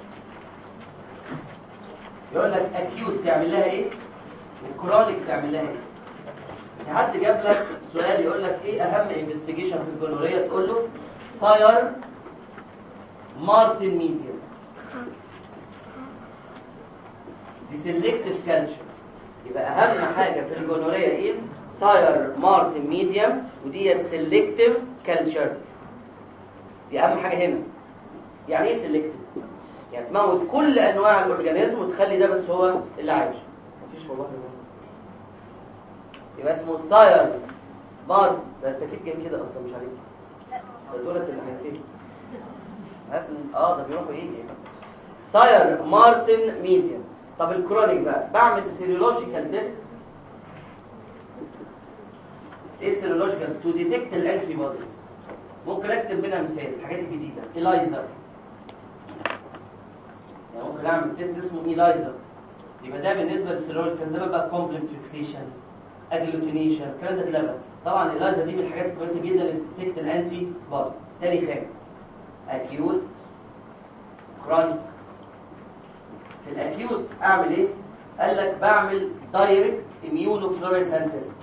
يقول لك اكيوت تعمل لها ايه؟ وكرونيك تعمل لها ايه؟ حد جاب لك سؤال يقول لك ايه اهم انفستيجيشن في الجونوريه؟ تقول له فاير مارتن ميديوم. دي سيلكتيف كالتشر. يبقى اهم حاجه في الجونوريه از تاير مارتن ميديوم وديت سيلكتيف كالتشر. دي اهم حاجه هنا. يعني ايه سيلكتيف؟ يعني تموت كل انواع الاورجانيزم وتخلي ده بس هو اللي عايش. مفيش والله. يبقى اسمه ثاير بار. ده انت كده جاي كده اصلا مش عليك. ده دولت اللي هينتهي. اصلا اه ده بيروحوا ايه؟ ثاير مارتن ميديان. طب الكرونيك بقى بعمل سيرولوجيكال تيست. ايه سيرولوجيكال؟ تو ديتكت الانتي بوديز. ممكن اكتب منها مثال الحاجات الجديده. إلايزر، يعني ممكن اعمل تيست اسمه إلايزر. يبقى ده بالنسبه للسيرولوجيكال. زي ما بقى كومبلمنت فيكسيشن، اجلوتينيشن، الكلام ده اتلغى. طبعا الإلايزر دي من الحاجات الكويسه جدا اللي بتديتكت الانتي بودي. تاني حاجه اكيوت كرونيك. في الاكيوت اعمل ايه؟ قال لك بعمل دايركت اميونوفلوريسنت تيست،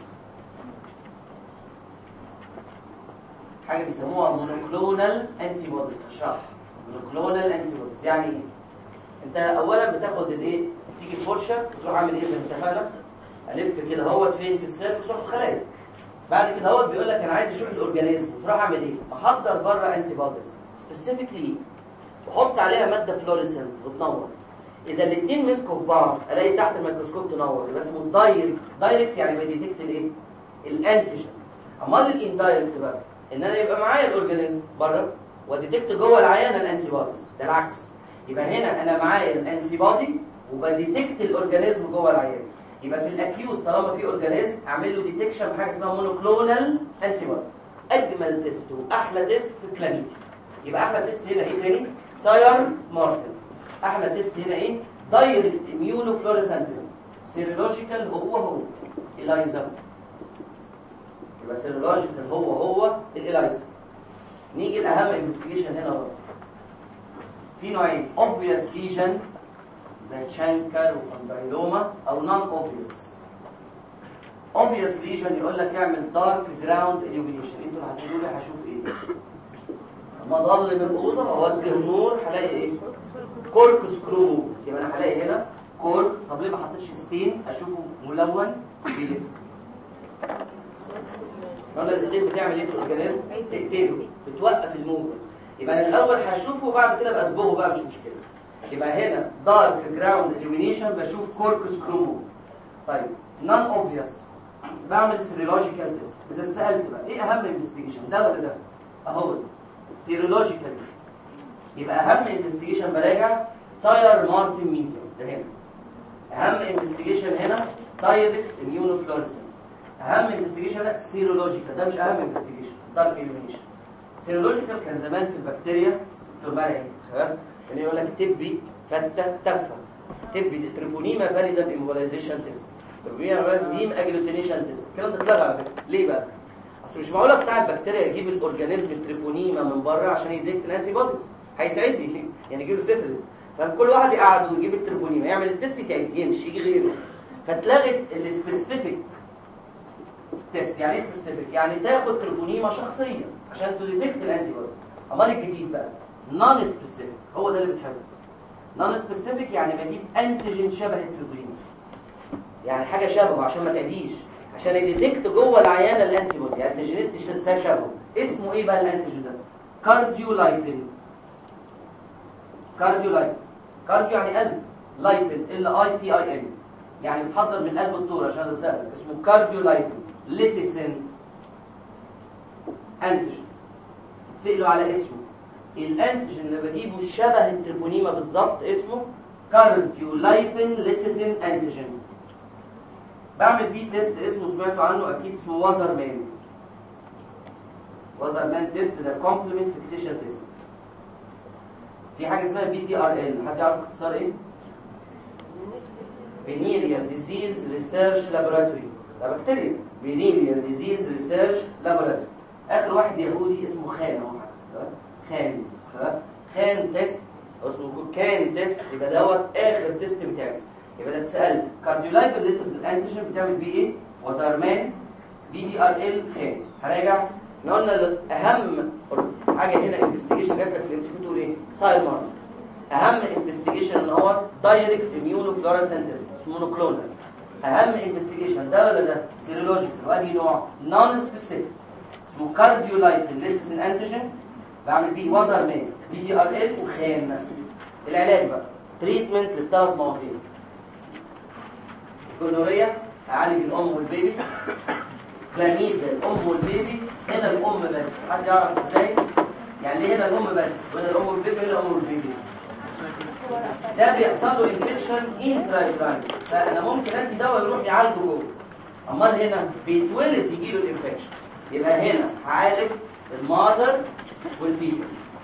حاجه بيسموها مونوكلونال انتي بوديز. هشرح مونوكلونال انتي بوديز يعني ايه. انت اولا بتاخد الايه، تيجي الفرشه وتروح عامل ايه زي ما اتفقنا، الف كده اهوت فين في السيرفكس تروح الخلايا. بعد كده اهوت بيقول لك انا عايز اشوف الاورجانيزم، تروح اعمل ايه؟ احضر بره انتي بوديز سبيسيفيكلي واحط عليها ماده فلوريسنت وتنور. اذا الاثنين مسكوا في بعض الاقي تحت الميكروسكوب تنور، يبقى اسمه دايركت. دايركت يعني بيديتكت الايه؟ الانتيجين. امال الاندايركت بقى ان انا يبقى معايا الاورجانيزم بره وديتكت جوه العيان الانتي بوديز. ده العكس. يبقى هنا انا معايا الانتي بودي وبديتكت الاورجانيزم جوه العيان. يبقى في الاكيوت طالما في اورجانيزم اعمل له ديتكشن بحاجه اسمها مونوكلونال انتي بودي. اجمل تيست واحلى تيست في الكلاميديا. يبقى احلى تيست هنا ايه تاني؟ ثاير مارتن. احلى تيست هنا ايه؟ دايركت اميونوفلوريسنت تيست. سيرولوجيكال هو هو إلايزر. يبقى سيرولوجيكال هو هو الإلايزر. نيجي الاهم انفستيجيشن هنا بقى. في نوعين، obvious lesion زي تشانكر وكوندايلوما او non obvious. obvious lesion يقول لك اعمل dark ground illumination. انتوا اللي هتقولوا لي هشوف ايه؟ لما ضل من الاوضه اوجه النور هلاقي ايه؟ كورك سكرو. يبقى انا هلاقي هنا كورك. طب ليه ما حطيتش ستين اشوفه ملون بيلف؟ قلنا الستين بتعمل ايه في الاورجانيزم؟ تقتله، بتوقف الموجه. يبقى انا الاول هشوفه وبعد كده بصبغه بقى مش مشكله. يبقى هنا دارك جراوند illumination بشوف كورك سكرو. طيب نون اوبفيوس بعمل سيرولوجيكال تيست. اذا سالت بقى ايه اهم انفستيجيشن، ده ولا ده؟ اهو سيرولوجيكال تيست. يبقى اهم انفستيجيشن براجع تاير مارتن ميديان. ده هنا اهم انفستيجيشن هنا دايركت اميونوفلوريسنت. اهم انفستيجيشن هنا سيرولوجيكال. ده مش اهم انفستيجيشن دارك illumination. سيرولوجيكال كان زمان في البكتيريا دكتور مرعي خلاص اللي يقول لك تبي فته تفه. تبي تريبونيما فاليدا امبولايزيشن تيست، تريبونيما فاليدا اجلوتينيشن تيست. الكلام ده اتلغى على فكره. ليه بقى؟ اصل مش معقوله بتاع البكتيريا يجيب الاورجانيزم التريبونيما من بره عشان يديكت الانتي بوديز. هيتعدي يعني يجيب له سيفلس. فكل واحد يقعد ويجيب التريبونيما يعمل التيست يتعدي يمشي يجي غيره. فاتلغت السبيسيفيك تيست. يعني ايه سبيسيفيك؟ يعني تاخد تريبونيما شخصيه عشان تديتكت الانتي بوديز. امال الجديد بقى نون سبيسيفيك. هو ده اللي بتحفظ. نون سبيسيفيك يعني بجيب انتيجين شبه التريبونيما، يعني حاجه شبهه عشان ما تعديش، عشان يديتكت جوه العيانه الانتي بودي. انتيجينست شبهه. اسمه ايه بقى الانتيجين ده؟ كارديولايبين. كارديولايبين. كارديو يعني قلب، لايبين ال اي بي اي ان يعني بتحضر من قلب الطور عشان ده سهل. اسمه كارديولايبين. ليتيسين انتيجين. سئلوا على اسمه. الانتيجين اللي بجيبه شبه التريبونيما بالظبط اسمه كارديولايبين ليتيسين انتيجين. بعمل بيه تيست اسمه، سمعتوا عنه اكيد، اسمه وازرمان. وازرمان تيست ده كومبلمنت فيكسيشن تيست. في حاجه اسمها بي تي ار ال. حد يعرف اختصار ايه؟ فينيريال ديزيز ريسيرش لابوراتوري. ده بكتيريا. فينيريال ديزيز ريسيرش لابوراتوري. اخر واحد يهودي اسمه خان اهو. خان خان تيست اسمه كان تيست. يبقى دوت اخر تيست بتاعي. يبقى ده اتسالت كارديولايبين ليترز الانتيجين بتعمل بيه ايه؟ وزرمان بي دي ار ال خان. هراجع. احنا قلنا اهم حاجه هنا انفستيجيشن جات لك في الام سي كيو تقول ايه؟ ثاير مارتن. اهم انفستيجيشن اللي هو دايركت اميونوفلوريسنت تيست اسمه مونوكلونال. اهم انفستيجيشن ده ولا ده؟ سيرولوجيكال. وادي نوع نون سبيسيفيك اسمه كارديولايبين ليترز الانتيجين. بعمل بيه وزر مان بي دي ار ال وخان. العلاج بقى تريتمنت للثلاث مواضيع. الجونوريا اعالج الام والبيبي. كلاميديا الام والبيبي. هنا الام بس، حد يعرف ازاي؟ يعني ليه هنا الام بس وهنا الام والبيبي وهنا الام والبيبي؟ ده بيحصل له انفكشن انترايتراين، فانا ممكن ادي دواء يروح يعالجه جوه. امال هنا بيتولد يجي له الانفكشن. يبقى هنا هعالج المادر والفيتس،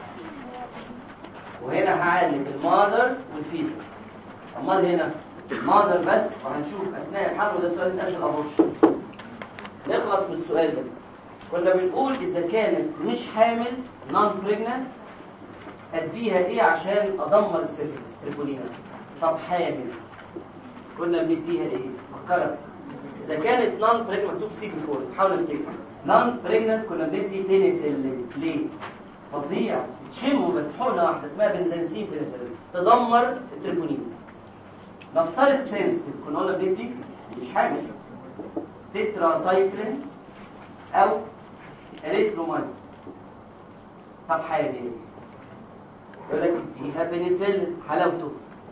وهنا هعالج المادر والفيتس. امال هنا المادر بس، وهنشوف اثناء الحمل، وده سؤال اتقال في الابورشن. نخلص من السؤال ده. كنا بنقول اذا كانت مش حامل نون بريجننت اديها ايه عشان ادمر السيفلس تريبولينا. طب حامل كنا بنديها ايه؟ فكرت اذا كانت نون بريجننت، مكتوب سي بي أربعة، حاول نفتكر. نون بريجننت كنا بندي بينيسيلين. ليه؟ فظيع، تشمه بس حقنه واحده اسمها بنزنسين بينيسيلين تدمر التريبولينا. نفترض سنسيتيف، كنا قلنا بندي مش حامل تتراسايكلين او اريثرومايسين. طب حامل يقول لك اديها بنسلين. حلاوته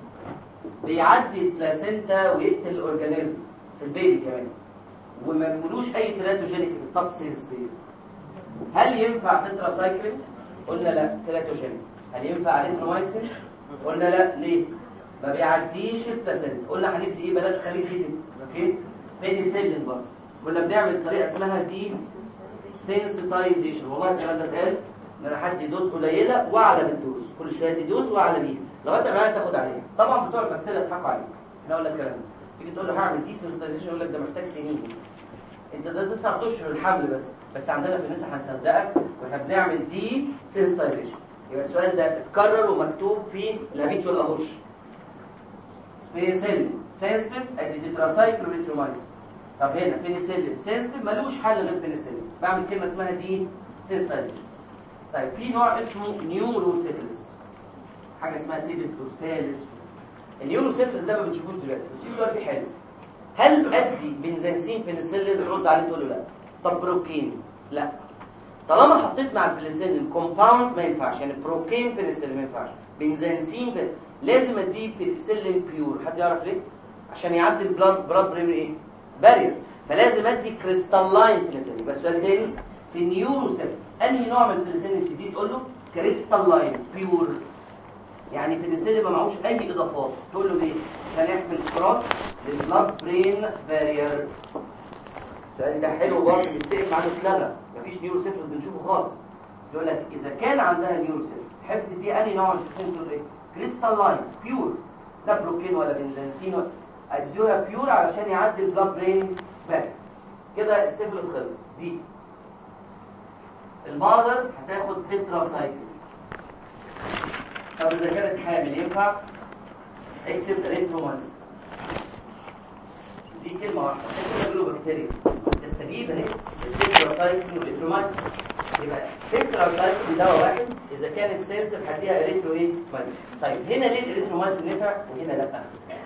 بيعدي البلاسينتا ويقتل الاورجانيزم في البيبي كمان، وما يكونوش اي تيراتوجينيك في الطب سيلز. هل ينفع تتراسايكلين؟ قلنا لا تيراتوجينيك. هل ينفع اريثرومايسين؟ قلنا لا. ليه؟ ما بيعديش البلاسينتا. قلنا هندي ايه بدل خليل جديد؟ اوكي، بنسلين برضه. كنا بنعمل طريقه اسمها دي سينسيتايزيشن. والله الكلام ده اتقال ان انا هدي دوز قليله واعلى بالدوز، كل شويه تدي دوز واعلى بيها لغايه ما تاخد عليها. طبعا بتوع البكتيريا يضحكوا عليك. احنا قلنا الكلام ده، تيجي تقول له هعمل دي سينسيتايزيشن يقول لك ده محتاج سنين. انت ده تسع اشهر الحمل بس، بس عندنا في النساء هنصدقك واحنا بنعمل دي سينسيتايزيشن. يبقى السؤال ده اتكرر ومكتوب في الهابيتوال ابورشن. بنسلين سنسيتيف ادي تتراسايكل وريثرومايسين. طب هنا بنسلين سنسيتيف ملوش حل غير بنسلين، بعمل كلمه اسمها دي سينسيتايزيشن. طيب في نوع اسمه نيوروسيفلس، حاجه اسمها تيبس دورساليس. النيوروسيفلس ده ما بنشوفوش دلوقتي، بس في سؤال فيه حلو. هل ادي بنزنسين بنسلين؟ ترد عليه تقول له لا. طب بروكين؟ لا. طالما حطيت مع البنسلين كومباوند ما ينفعش، يعني بروكين بنسلين ما ينفعش، بنزنسين بن... لازم اديه بنسلين بيور. حد يعرف ليه؟ عشان يعدي البلاد براد بريمير ايه؟ بارير. فلازم ادي كريستالين بنسلين. يبقى السؤال تاني، في النيوروسيفلس انهي نوع من البنسلين الجديد؟ تقول له كريستالين بيور، يعني بنسلين ما معهوش اي اضافات. تقول له ليه؟ عشان يحمل كروس للبلاد برين بارير. السؤال ده حلو برضه، بيتفق معاه اتلغى، مفيش نيوروسيفلس بنشوفه خالص. يقول لك اذا كان عندها نيوروسيفلس تحب تدي انهي نوع من البنسلين؟ تقول ايه؟ كريستالين بيور، لا بروكين ولا بنزنسين ولا، اديها بيور علشان يعدي البلاد برين بارير. كده السيفلس خلص. دي المادر هتاخد تتراسايكل. طب اذا كانت حامل ينفع؟ اكتب اريثرومايسين. دي كلمه واحده، كلمه جلو بكتيريا تستجيب اهي التتراسايكل والاريثرومايسين. يبقى تتراسايكل دواء واحد، اذا كانت سيستم هديها اريثرو ايه مايسين. طيب هنا ليه الاريثرومايسين نفع وهنا لا؟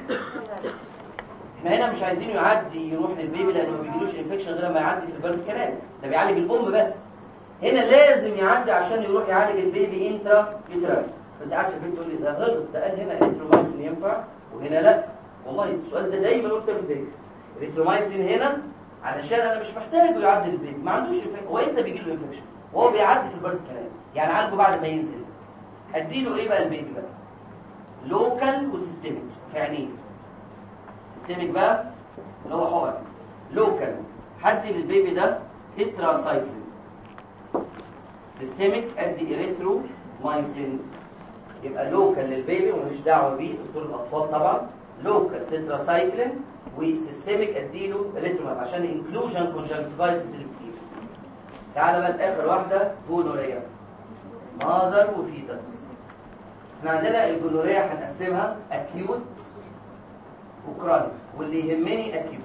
احنا هنا مش عايزينه يعدي يروح للبيبي لانه ما بيجيلوش انفكشن غير لما يعدي في البيرث كانال، ده بيعالج الام بس. هنا لازم يعدي عشان يروح يعالج البيبي انترا يوتراين. بس انت عارف البنت تقول لي ده غلط، ده قال هنا اريثرومايسين ينفع وهنا لا. والله السؤال ده دايما قلت بذاكر اريثرومايسين هنا علشان انا مش محتاجه يعدي البيبي، ما عندوش انفكشن، هو انت بيجي له انفكشن وهو بيعدي في البيرث كانال، يعني عالجه بعد ما ينزل. اديله ايه بقى البيبي بقى؟ لوكال وسيستميك. في عينيه سيستميك بقى اللي هو حقن. لوكال هدي للبيبي ده تتراسايكلين. سيستميك ادي اريثرومايسين. يبقى لوكال للبيبي وماليش دعوه بيه، دكتور الاطفال طبعا. لوكال تتراسايكلين وسيستميك اديله اريثرومايسين عشان انكلوجن كونجكتيفايتس اللي بتجيله. تعالى بقى لاخر واحده، جونوريا ماذر وفيتس. احنا عندنا الجونوريا هنقسمها اكيوت وكرونيك، واللي يهمني اكيوت.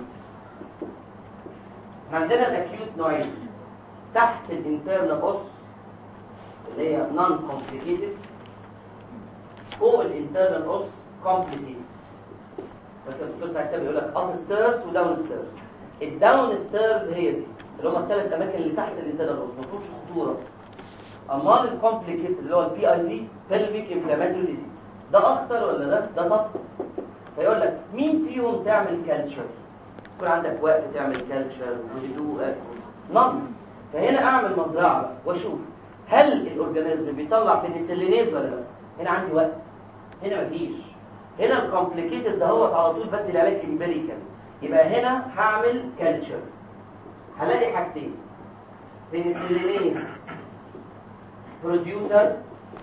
احنا عندنا الاكيوت نوعين، تحت الانترنال اوس اللي هي نون كومبليكيتد، فوق الانترنال اوس كومبليكيتد. الدكتور سعد سامي يقول لك اب ستيرز وداون ستيرز. الداون ستيرز هي دي اللي هم الثلاث اماكن اللي تحت الانترنال اوس، ما فيهمش خطوره. امال الكومبليكيت اللي هو البي اي دي بلفيك انفلاماتوري ديزيز ده اخطر ولا ده ده خطر؟ فيقول لك مين فيهم تعمل كالتشر؟ يكون عندك وقت تعمل كالتشر وهدوء نظم. فهنا اعمل مزرعه بقى واشوف هل الاورجانيزم بيطلع بنسلينيز ولا لا. هنا عندي وقت، هنا مفيش. هنا الكومبليكيتد دهوت على طول بدي العلاج امبيريكال. يبقى هنا هعمل كالتشر هلاقي حاجتين، بنسلينيز بروديوسر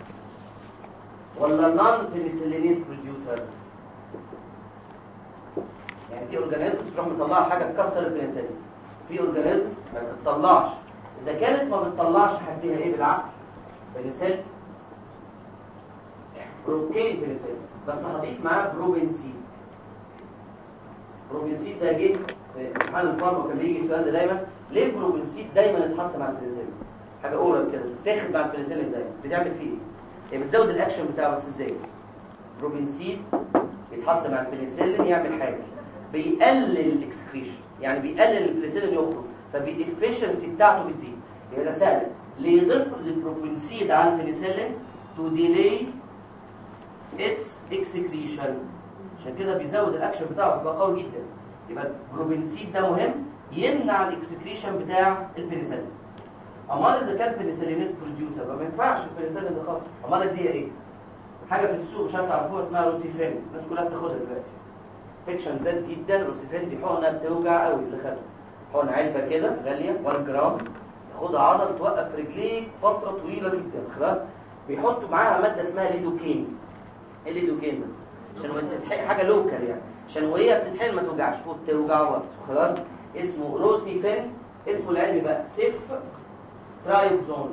ولا نون بنسلينيز بروديوسر. يعني في اورجانيزم تروح مطلعها حاجه تكسر البنسلين، في اورجانيزم ما بتطلعش. اذا كانت ما بتطلعش هديها ايه بالعقل؟ بنسلين، بروكين بنسلين، بس هضيف معاه بروبنسيد. بروبنسيد ده جه في امتحان الفارما كان بيجي السؤال ده دايما، ليه البروبنسيد دايما يتحط مع البنسلين؟ حاجه اورال كده تاخد مع البنسلين دايما، بتعمل فيه ايه؟ هي بتزود الاكشن بتاعه بس ازاي؟ بروبنسيد يتحط مع البنسلين يعمل حاجه، بيقلل الاكسكريشن، يعني بيقلل البنسلين يخرج، فالافشنسي بتاعته بتزيد. يبقى ده سهل، ليه يضيف البروبنسيد على البنسلين تو ديلي اتس اكسكريشن، عشان كده بيزود الاكشن بتاعه بيبقى قوي جدا. يبقى البروبنسيد ده مهم، يمنع الاكسكريشن بتاع البنسلين. امال اذا كان بنسلينيز بروديوسر ما ينفعش البنسلين ده خالص. امال دي ايه؟ حاجه في السوق مش هتعرفوها اسمها روسيفين، الناس كلها بتاخدها دلوقتي. فيكشن زاد جدا. روسيفين دي حقنه بتوجع قوي اللي خدها، حقنه علبه كده غاليه واحد جرام، تاخدها عضل توقف رجليك فتره طويله جدا. خلاص بيحطوا معاها ماده اسمها ليدوكين. ايه الليدوكين ده؟ عشان وانت بتحقن حاجه لوكال، يعني عشان وهي بتتحقن ما توجعش وبتوجع وقت. خلاص اسمه روسيفين، اسمه العلمي بقى سيف ترايبزون.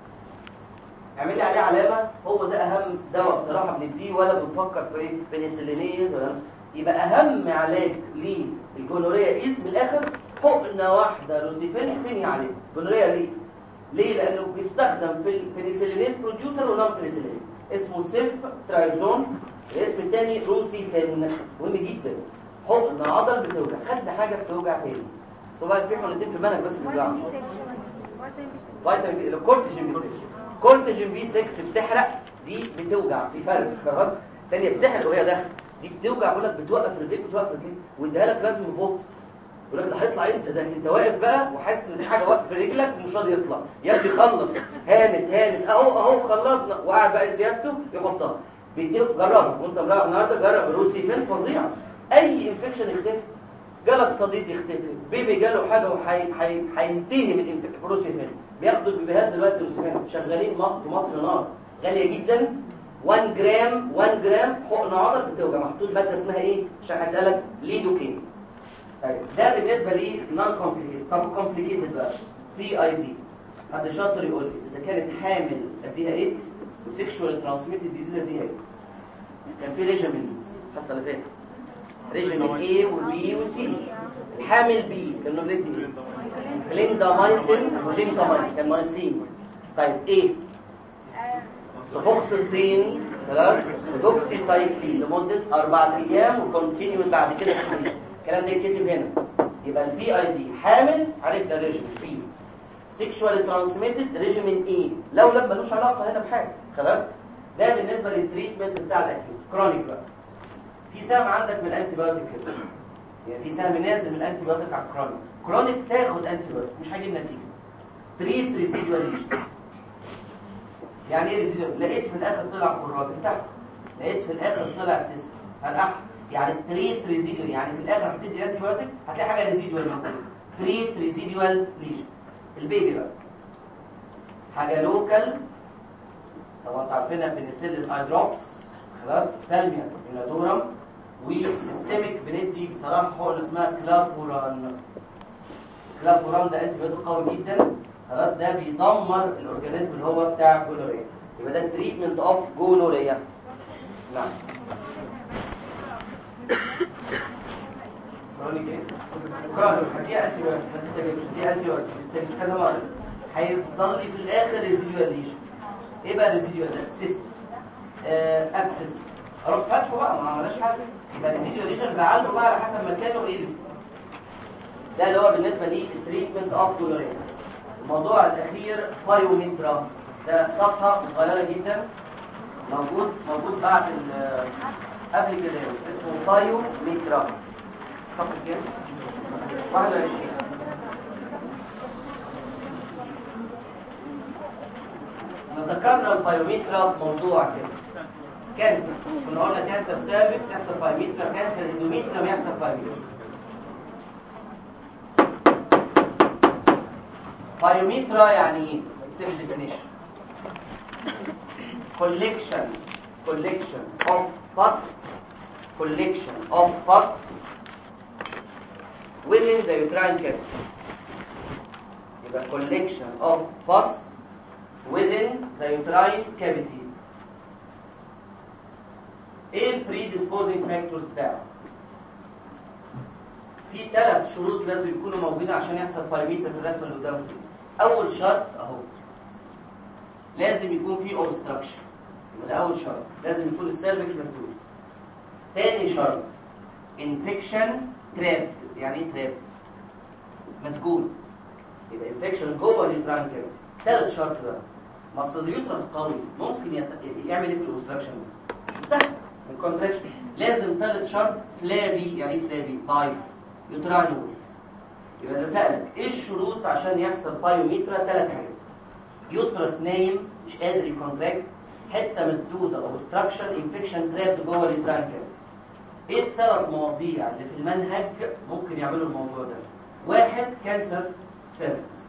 اعمل لي عليه علامه، هو ده اهم دواء بصراحه بنديه، ولا بنفكر في ايه بنسلينيز ولا. يبقى اهم علاج للجونوريا ايز من الاخر حقنه واحده روسيفين تنهي عليه جونوريا. ليه؟ ليه؟ لانه بيستخدم في البنسلينيز بروديوسر ونون بنسلينيز، اسمه سيف ترايبزون. الاسم الثاني روسيفين، مهم جدا. حقنه عضل بتوجع، خدنا حاجه بتوجع تاني سواء في حقنتين في المنهج بس بتوجع. فيتامين بي، الكورتيجين بي ستة، كورتيجين بي ستة بتحرق، دي بتوجع في فرق. خلاص ثانيه بتحرق وهي داخله، دي بتوجع. بقول لك بتوقف رجليك بتوقف رجليك، واديها لك لازم فوق. يقول لك ده هيطلع امتى؟ ده انت واقف بقى وحاسس ان في حاجه واقفه في رجلك ومش راضي يطلع. يا ابني خلص، هانت هانت اهو اهو خلصنا، وقاعد بقى زيادته يحطها. جربها وانت مروح النهارده، جرب روسيفين فظيع. اي انفكشن يختفي، جالك صديد يختفي، بيبي جاله حاجه وهينتهي من الانفكشن. روسيفين بياخدوا البيبيهات دلوقتي، روسيفين شغالين في مصر نار غاليه جدا. واحد جرام واحد جرام حقنه عضل بتوجع، محطوط ماده اسمها ايه عشان هسالك؟ ليدوكين. طيب ده بالنسبه لي نون كومبليكيتد. طب كومبليكيتد بقى بي اي دي، حد شاطر يقول لي اذا كانت حامل اديها ايه؟ وسيكشوال ترانسميتد ديزيز اديها ايه؟ كان في ريجيمنز الحصه اللي فاتت، ريجيمن A وبي وسي. الحامل بي كانوا بندي ايه؟ كليندامايسين وجينتامايسين، كان مايسين. طيب ايه؟ سوفوكسيتين ثلاث دوكسي سايكلين لمده اربع ايام وكونتينيو بعد كده شويه. الكلام ده يتكتب هنا. يبقى البي اي دي حامل عرفنا ريجيمن بي، سيكشوال ترانسميتد ريجيمن اي لو لم ملوش علاقه هنا بحاجه. خلاص ده بالنسبه للتريتمنت بتاع الاكيوت. كرونيك بقى في سهم عندك من الانتي بايوتيك كده، يعني في سهم نازل من الانتي بايوتيك على الكرونيك. كرونيك تاخد انتي بايوتيك مش هيجيب نتيجه. تريت ريزيدوال ليجن. يعني ايه ريزيدوال؟ لقيت في الاخر طلع خراج افتحه، لقيت في الاخر طلع سيست هنقح. يعني تريت ريزيدوال، يعني في الاخر هتدي انتي بايوتيك هتلاقي حاجه ريزيدوال موجوده. تريت ريزيدوال ليجن. البيبي بقى حاجه لوكال، طبعا انتوا عارفينها بنسلين اي دروبس. خلاص ثالميا انادورم، وسيستميك بندي بصراحه حقنه اسمها كلافوران. كلافوران ده انتي بايوتيك قوي جدا. خلاص ده بيدمر الاورجانيزم اللي هو بتاع الجونوريا. يبقى ده تريتمنت اوف جونوريا. نعم كرونيك ايه؟ كرونيك هديها انتي بايوتيك بس تستجيبش، دي انتي بايوتيك بتستجيب كذا مره، هيفضل لي في الاخر ريزيدوال ليجن. ايه بقى ريزيدوال ده؟ سيست اكسس، اروح فاتحه بقى ما عملناش حاجه. يبقى ريزيدوال ليجن بعالجه بقى على حسب مكانه ايه. ده اللي هو بالنسبه لي التريتمنت اوف جونوريا. الموضوع الاخير بايوميترا. ده صفحه صغيره جدا موجود موجود بعد قبل كده اسمه بايو ميترا صفحه كام؟ واحد وعشرين. ذكرنا البايوميترا في موضوع كده كانسر، كنا قلنا كانسر سيرفكس يحصل بايوميترا، كانسر اندوميتريوم يحصل بايوميترا. بايوميترا يعني ايه؟ اكتب ديفينيشن. collection collection of pus collection of pus within the uterine cavity. يبقى collection of pus within the uterine cavity. ايه ال predisposing factors بتاعه؟ في ثلاث شروط لازم يكونوا موجودين عشان يحصل بايوميترا في الرسمه اللي قدامك. اول شرط اهو لازم يكون في obstruction، يبقى ده اول شرط، لازم يكون السيرفكس مسدود. تاني شرط infection trapped، يعني ايه trapped؟ مسجون، يبقى infection جوه اليوتراين كافيتي. ثالث شرط بقى مصل اليوترس قوي ممكن يت... يعمل ايه في الاوبستراكشن ده؟ الكونتراكشن. لازم ثالث شرط فلابي، يعني ايه فلابي؟ ضعيف يوتراين وول. يبقى ده سألك ايه الشروط عشان يحصل بايوميترا؟ ثلاث حاجات: يوترس نايم مش قادر يكونتراكت، حته مسدوده اوبستراكشن، انفكشن تراب جوه اليوتراين كافيتي. ايه الثلاث مواضيع اللي في المنهج ممكن يعملوا الموضوع ده؟ واحد كانسر سيرفكس،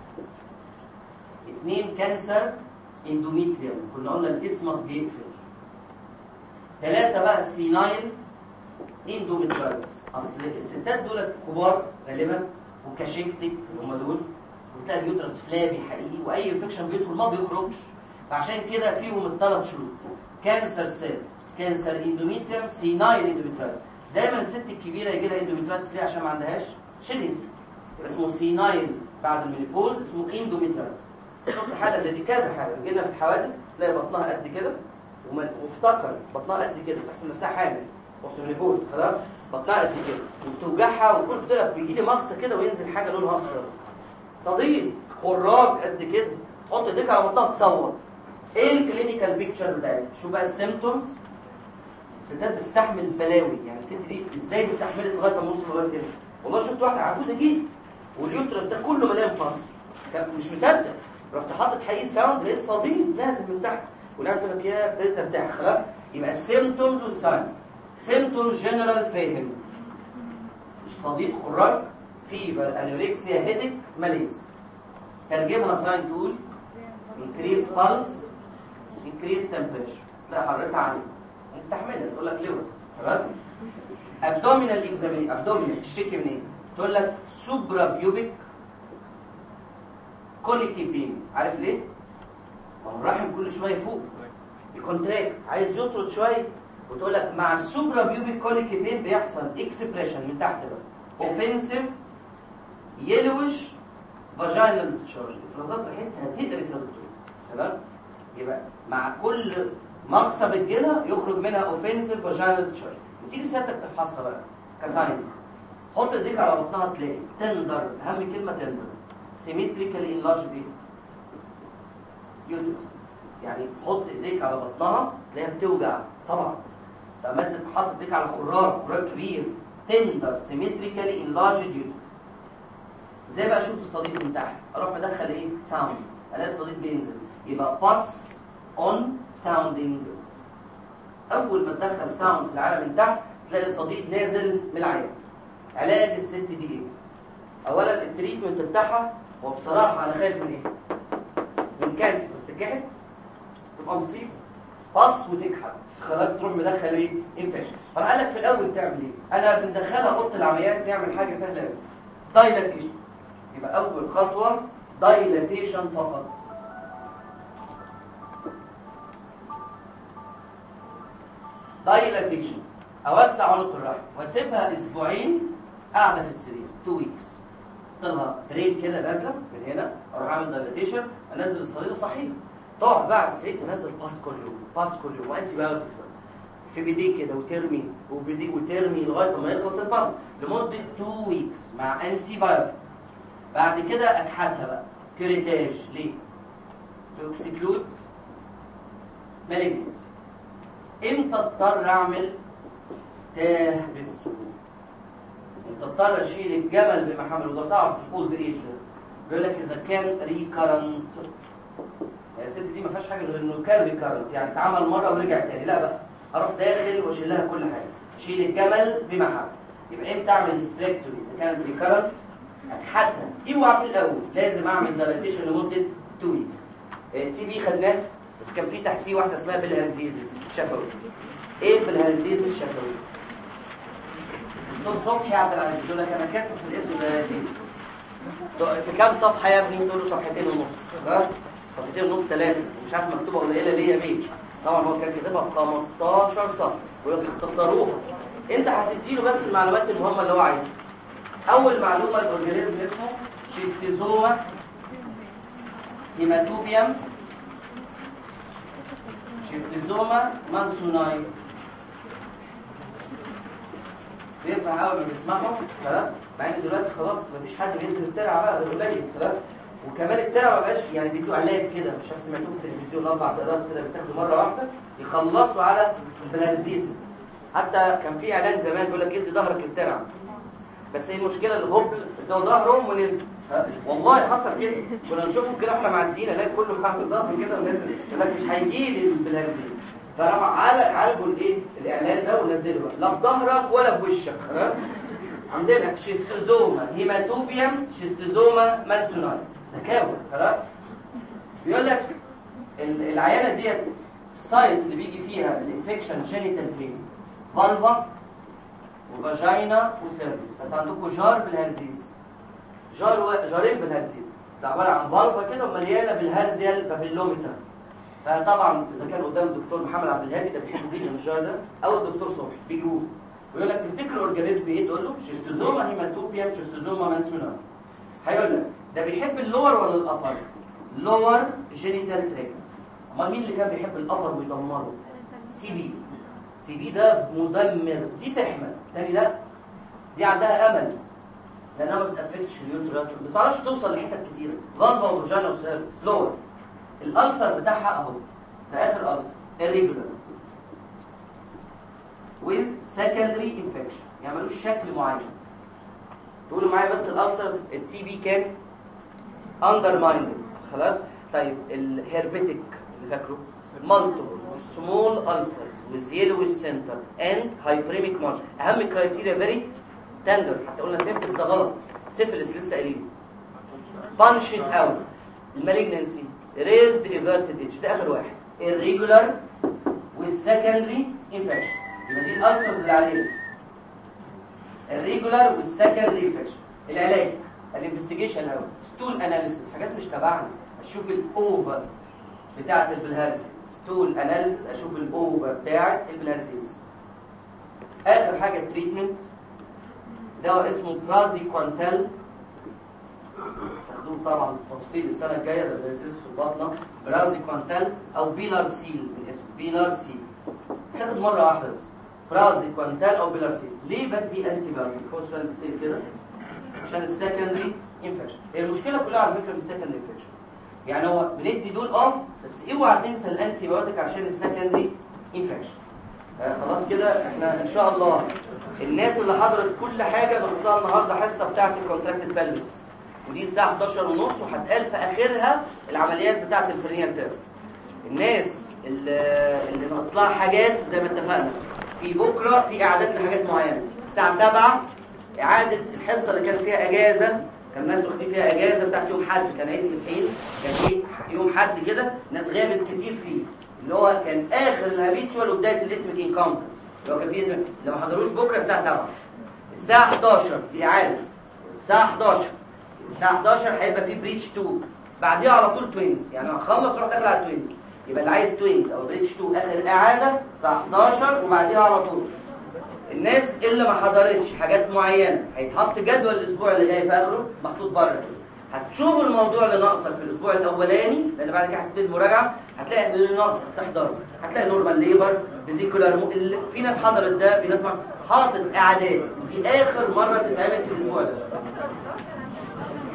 اثنين كانسر اندوميتريوم، كنا قلنا الاسمس بيقفل. ثلاثة بقى سينايل اندوميترايتس. اصل الستات دول كبار غالبا وكاشكتك هم دول، وتلاقي اليوترس فلابي حقيقي واي انفكشن بيدخل ما بيخرجش، فعشان كده فيهم الثلاث شروط: كانسر سيرفكس، كانسر اندوميتريوم، سينايل اندوميترايتس. دايما الست الكبيره يجي لها اندوميترايتس ليه؟ عشان ما عندهاش شيلنج، اسمه سينايل بعد المينيبوز، اسمه اندوميترايتس. شفت حاله زي دي كذا حاله جينا في الحوادث تلاقي بطنها قد كده وافتكر بطنها قد كده تحسب نفسها حامل وسط المينيبوز، خلاص بطنها قد كده وبتوجعها وكل كده بيجي لي مغص كده وينزل حاجه لونها اصفر صديد خراج قد كده، تحط ايديك على بطنها تصور. ايه الكلينيكال بيكتشر بتاعتها؟ شو بقى السيمبتومز؟ الستات بتستحمل بلاوي، يعني الست دي ازاي استحملت لغايه ما وصل لغايه كده؟ والله شفت واحده عجوزه جدا واليوترس ده كله مليان فص، كان مش مصدق، رحت حاطط حقيقي ساوند لقيت صديد نازل من تحت، والعيال تقول لك يا ابتديت ارتاح. خلاص يبقى السيمبتومز والساينز. سيمبتومز جنرال فاهم، مش صديد خراج، فيبر، انوركسيا، هيدك، ماليز. ترجمها ساين تقول increase pulse increase temperature، لا حركها عاليه مستحمله، تقول لك ليورز. خلاص abdominal examination، abdominal تشتكي من ايه؟ تقول لك سوبرا بيوبيك كوليكي بين. عارف ليه؟ ما هو الرحم كل شويه فوق يكونتراكت عايز يطرد شويه، وتقول لك مع السوبرا بيوبيك كوليكي بين بيحصل اكسبريشن من تحت بقى اوفنسيف يلوش فاجينال ديسشارج، افرازات ريحتها هتقدر يا دكتور. تمام؟ يبقى مع كل مغصه بتجيلها يخرج منها اوفنسيف فاجينال ديسشارج، وتيجي سيادتك تفحصها بقى كساينس. حط ايديك على بطنها تلاقي تندر، اهم كلمه تندر، سيمتريكالي انلارجد يوترس، يعني حط ايديك على بطنها تلاقيها بتوجع طبعا. طب مثلا حط ايديك على خراج، خراج كبير، تندر سيمتريكالي انلارجد يوترس. ازاي بقى اشوف الصديد من تحت؟ اروح ادخل ايه؟ ساوند، الاقي الصديد بينزل، يبقى باس اون ساوندنج. اول ما تدخل ساوند في العالم من تحت تلاقي الصديد نازل من العين. علاج الست دي ايه؟ اولا التريتمنت بتاعها، وبصراحه انا خايف من ايه؟ من كانسر، بس تكحت تبقى مصيبه، باص وتكحت، خلاص تروح مدخل ايه؟ انفكشن. فانا قال لك في الاول تعمل ايه؟ انا بندخلها اوضه العمليات نعمل حاجه سهله قوي، دايلاتيشن. يبقى اول خطوه دايلاتيشن فقط. دايلاتيشن، اوسع عنق الرحم واسيبها اسبوعين قاعده في السرير، تو ويكس. طلع درين كده نازله من هنا، اروح اعمل دايلاتيشن، انزل الصليب صحيح، تقعد بقى على السرير تنزل باس كل يوم، باس كل يوم، وانتي بايوتكس في بيديك كده وترمي وبيديك وترمي لغايه ما يخلص الباس لمده تو ويكس مع انتي بايوتكس. بعد كده اكحتها بقى كريتاج. ليه؟ تو اكسكلود مالجنس. امتى اضطر اعمل تاه بالسهول؟ امتى اضطر اشيل الجمل بمحمل؟ وده صعب في الاولد ايج. بيقول لك اذا كان ريكارنت، يعني الست دي ما فيهاش حاجه غير انه كان ريكارنت، يعني اتعمل مره ورجع تاني. لا بقى، اروح داخل واشيل لها كل حاجه، اشيل الجمل بمحمل. يبقى امتى اعمل هيستريكتومي؟ اذا كانت ريكارنت اكحتها. اوعى في الاول لازم اعمل دايلاتيشن لمده اتنين ويكس. تي بي خدناه، بس كان في تحتيه واحده اسمها بالهرزيزس شفوي. ايه بالهرزيزس شفوي؟ دكتور صبحي عبد العزيز يقول لك انا كاتب في الاسم بالهرزيزس. في كام صفحه يا ابني؟ تقول له صفحتين ونص. خلاص صفحتين ونص ثلاثه، مش عارف مكتوبه قليله ليه يا بيه. طبعا هو كان كاتبها في خمستاشر صفحه ويقول لك اختصروها. انت هتديله بس المعلومات المهمه اللي هو عايزها. اول معلومه الاورجانيزم اسمه شيستوزوما هيماتوبيوم شيستوزوما مانسوناي. بينفع اول ما بنسمعهم خلاص، مع ان دلوقتي خلاص مفيش حد بينزل الترعه بقى غير قليل خلاص. وكمان الترعه ما بقاش يعني بيدوا علاج كده، مش عارف سمعتوه في التلفزيون اربع اقراص كده بتاخدوا مره واحده يخلصوا على البلارزيسيس. حتى كان في اعلان زمان بيقول لك ادي ظهرك الترعه، بس هي المشكله الهبل ده ظهرهم ونزل. والله حصل كده، كنا نشوفهم كده احنا معديين الاقي كله عامل ظهر كده ونزل، يقول لك مش هيجي لي البلارزيسيس. فراح عالجوا الايه الاعلان ده ونزله بقى، لا بظهرك ولا بوشك. عندنا شيستوزوما هيماتوبيوم شيستوزوما مانسوناي. زكاوي خلاص. بيقول لك العيانه ديت السايت اللي بيجي فيها الانفكشن جينيتال فين؟ فالفا وفاجينا وسيرفكس. انت عندكم جار بالهرزيز، جار و... جارين بالهرزيز، ده عباره عن فالفا كده ومليانه بالهرزيال بابيلوميتر. فطبعا اذا كان قدام الدكتور محمد عبد الهادي ده بيحب جدا الجار ده، او الدكتور صبحي بيجوا ويقول لك تفتكر الاورجانيزم ايه؟ تقول له شيستوزوما هيماتوبيوم شيستوزوما مانسوناي. هيقول لك ده بيحب اللور ولا الابر؟ لور جينيتال تراكت. امال مين اللي كان بيحب الابر ويدمره؟ تي بي. تي بي ده مدمر. دي تحمل تاني لا، دي عندها امل لانها ما بتافكتش اليوتراس، ما بتعرفش توصل لحتت كتيره. فالفا وفاجينا وسيرفكس لور. الالسر بتاعها اهو، ده اخر السر irregular with secondary infection، يعني ملوش شكل معين. تقولوا معايا بس الالسر التي بي كان undermined خلاص. طيب الهيربيتيك اللي فاكره multiple small ulcers with yellow center and hyperemic margin. اهم الكرايتيريا very tender. حتى قلنا سيفلس ده غلط، سيفلس لسه قايلين punched out. المالجنسي raised everted edge ده اخر واحد irregular with secondary infection. يبقى دي الالسرز اللي علينا irregular with secondary infection. العلاج الانفستيجيشن الاول ستول اناليسيس، حاجات مش تبعنا. اشوف الاوفر بتاعه البلهارسي، ستول اناليسيس اشوف الاوفر بتاعه البلهارسيس. اخر حاجه التريتمنت دواء اسمه برازيكوانتال، تاخدوه طبعا تفصيل السنه الجايه، ده بلهارسيس في البطنه. برازيكوانتال او بيلارسيل بالاسم بيلارسيل، تاخد مره واحده بس. برازيكوانتال او بيلارسيل. ليه بدي انتي بايوتيك؟ هو السؤال بيتسال كده عشان السكندري انفكشن. هي المشكله كلها على فكره بالسكندري انفكشن، يعني هو بندي دول اه بس اوعى تنسى الانتي بايوتيك عشان السكندري انفكشن. آه خلاص كده احنا ان شاء الله الناس اللي حضرت كل حاجه درسناها النهارده حصه بتاعه الكونتراكتد بالفيس، ودي الساعه حداشر ونص وهتقال في اخرها العمليات بتاعه الفرنيال تيرم. الناس اللي اللي ناقص لها حاجات زي ما اتفقنا في بكره في اعداد لحاجات معينه. الساعه سبعة اعاده الحصه اللي كان فيها اجازه، كان الناس واخدين فيها اجازه بتاعت يوم حد، كان عيد المسيحيين، كان في يوم حد كده ناس غابت كتير فيه، اللي هو كان اخر الهابيتشوال وبدايه الاتميك انكاونترز، اللي هو كان فيه اللي ما حضروش بكره الساعه سبعة. الساعه حداشر دي اعاده. الساعه حداشر الساعه حداشر هيبقى في بريتش اتنين، بعديها على طول توينز، يعني هنخلص نروح داخل على توينز. يبقى اللي عايز توينز او بريتش اتنين اخر اعاده الساعه حداشر وبعديها على طول. الناس اللي ما حضرتش حاجات معينه هيتحط جدول الاسبوع اللي جاي في اخره محطوط بره كده، هتشوفوا الموضوع اللي ناقصك في الاسبوع الاولاني، لان بعد كده هتبتدي المراجعه هتلاقي اللي ناقصك تحضره، هتلاقي نورمال ليبر فيزيكولار م... في ناس حضرت ده، في ناس ما حاطط اعداد دي اخر مره تتعمل في الاسبوع ده.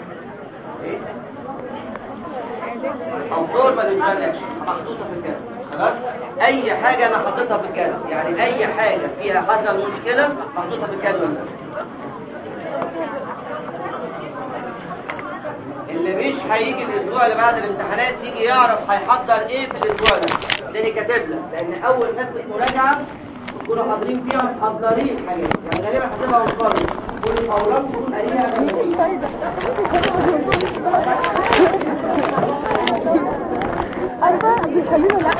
ايه؟ او نورمال انتراكشن محطوطه في الجدول. خلاص. اي حاجه انا حاططها في الجدول، يعني اي حاجه فيها حصل مشكله محطوطه في الجدول ده. اللي مش هيجي الاسبوع اللي بعد الامتحانات يجي يعرف هيحضر ايه في الاسبوع ده، تاني كاتب لك، لان اول حصه مراجعه تكونوا حاضرين فيها محضرين حاجات، يعني غالبا هتبقى مقارنه كل الاوراق تكون قليله. مفيش فايده. ايوه بيخلينا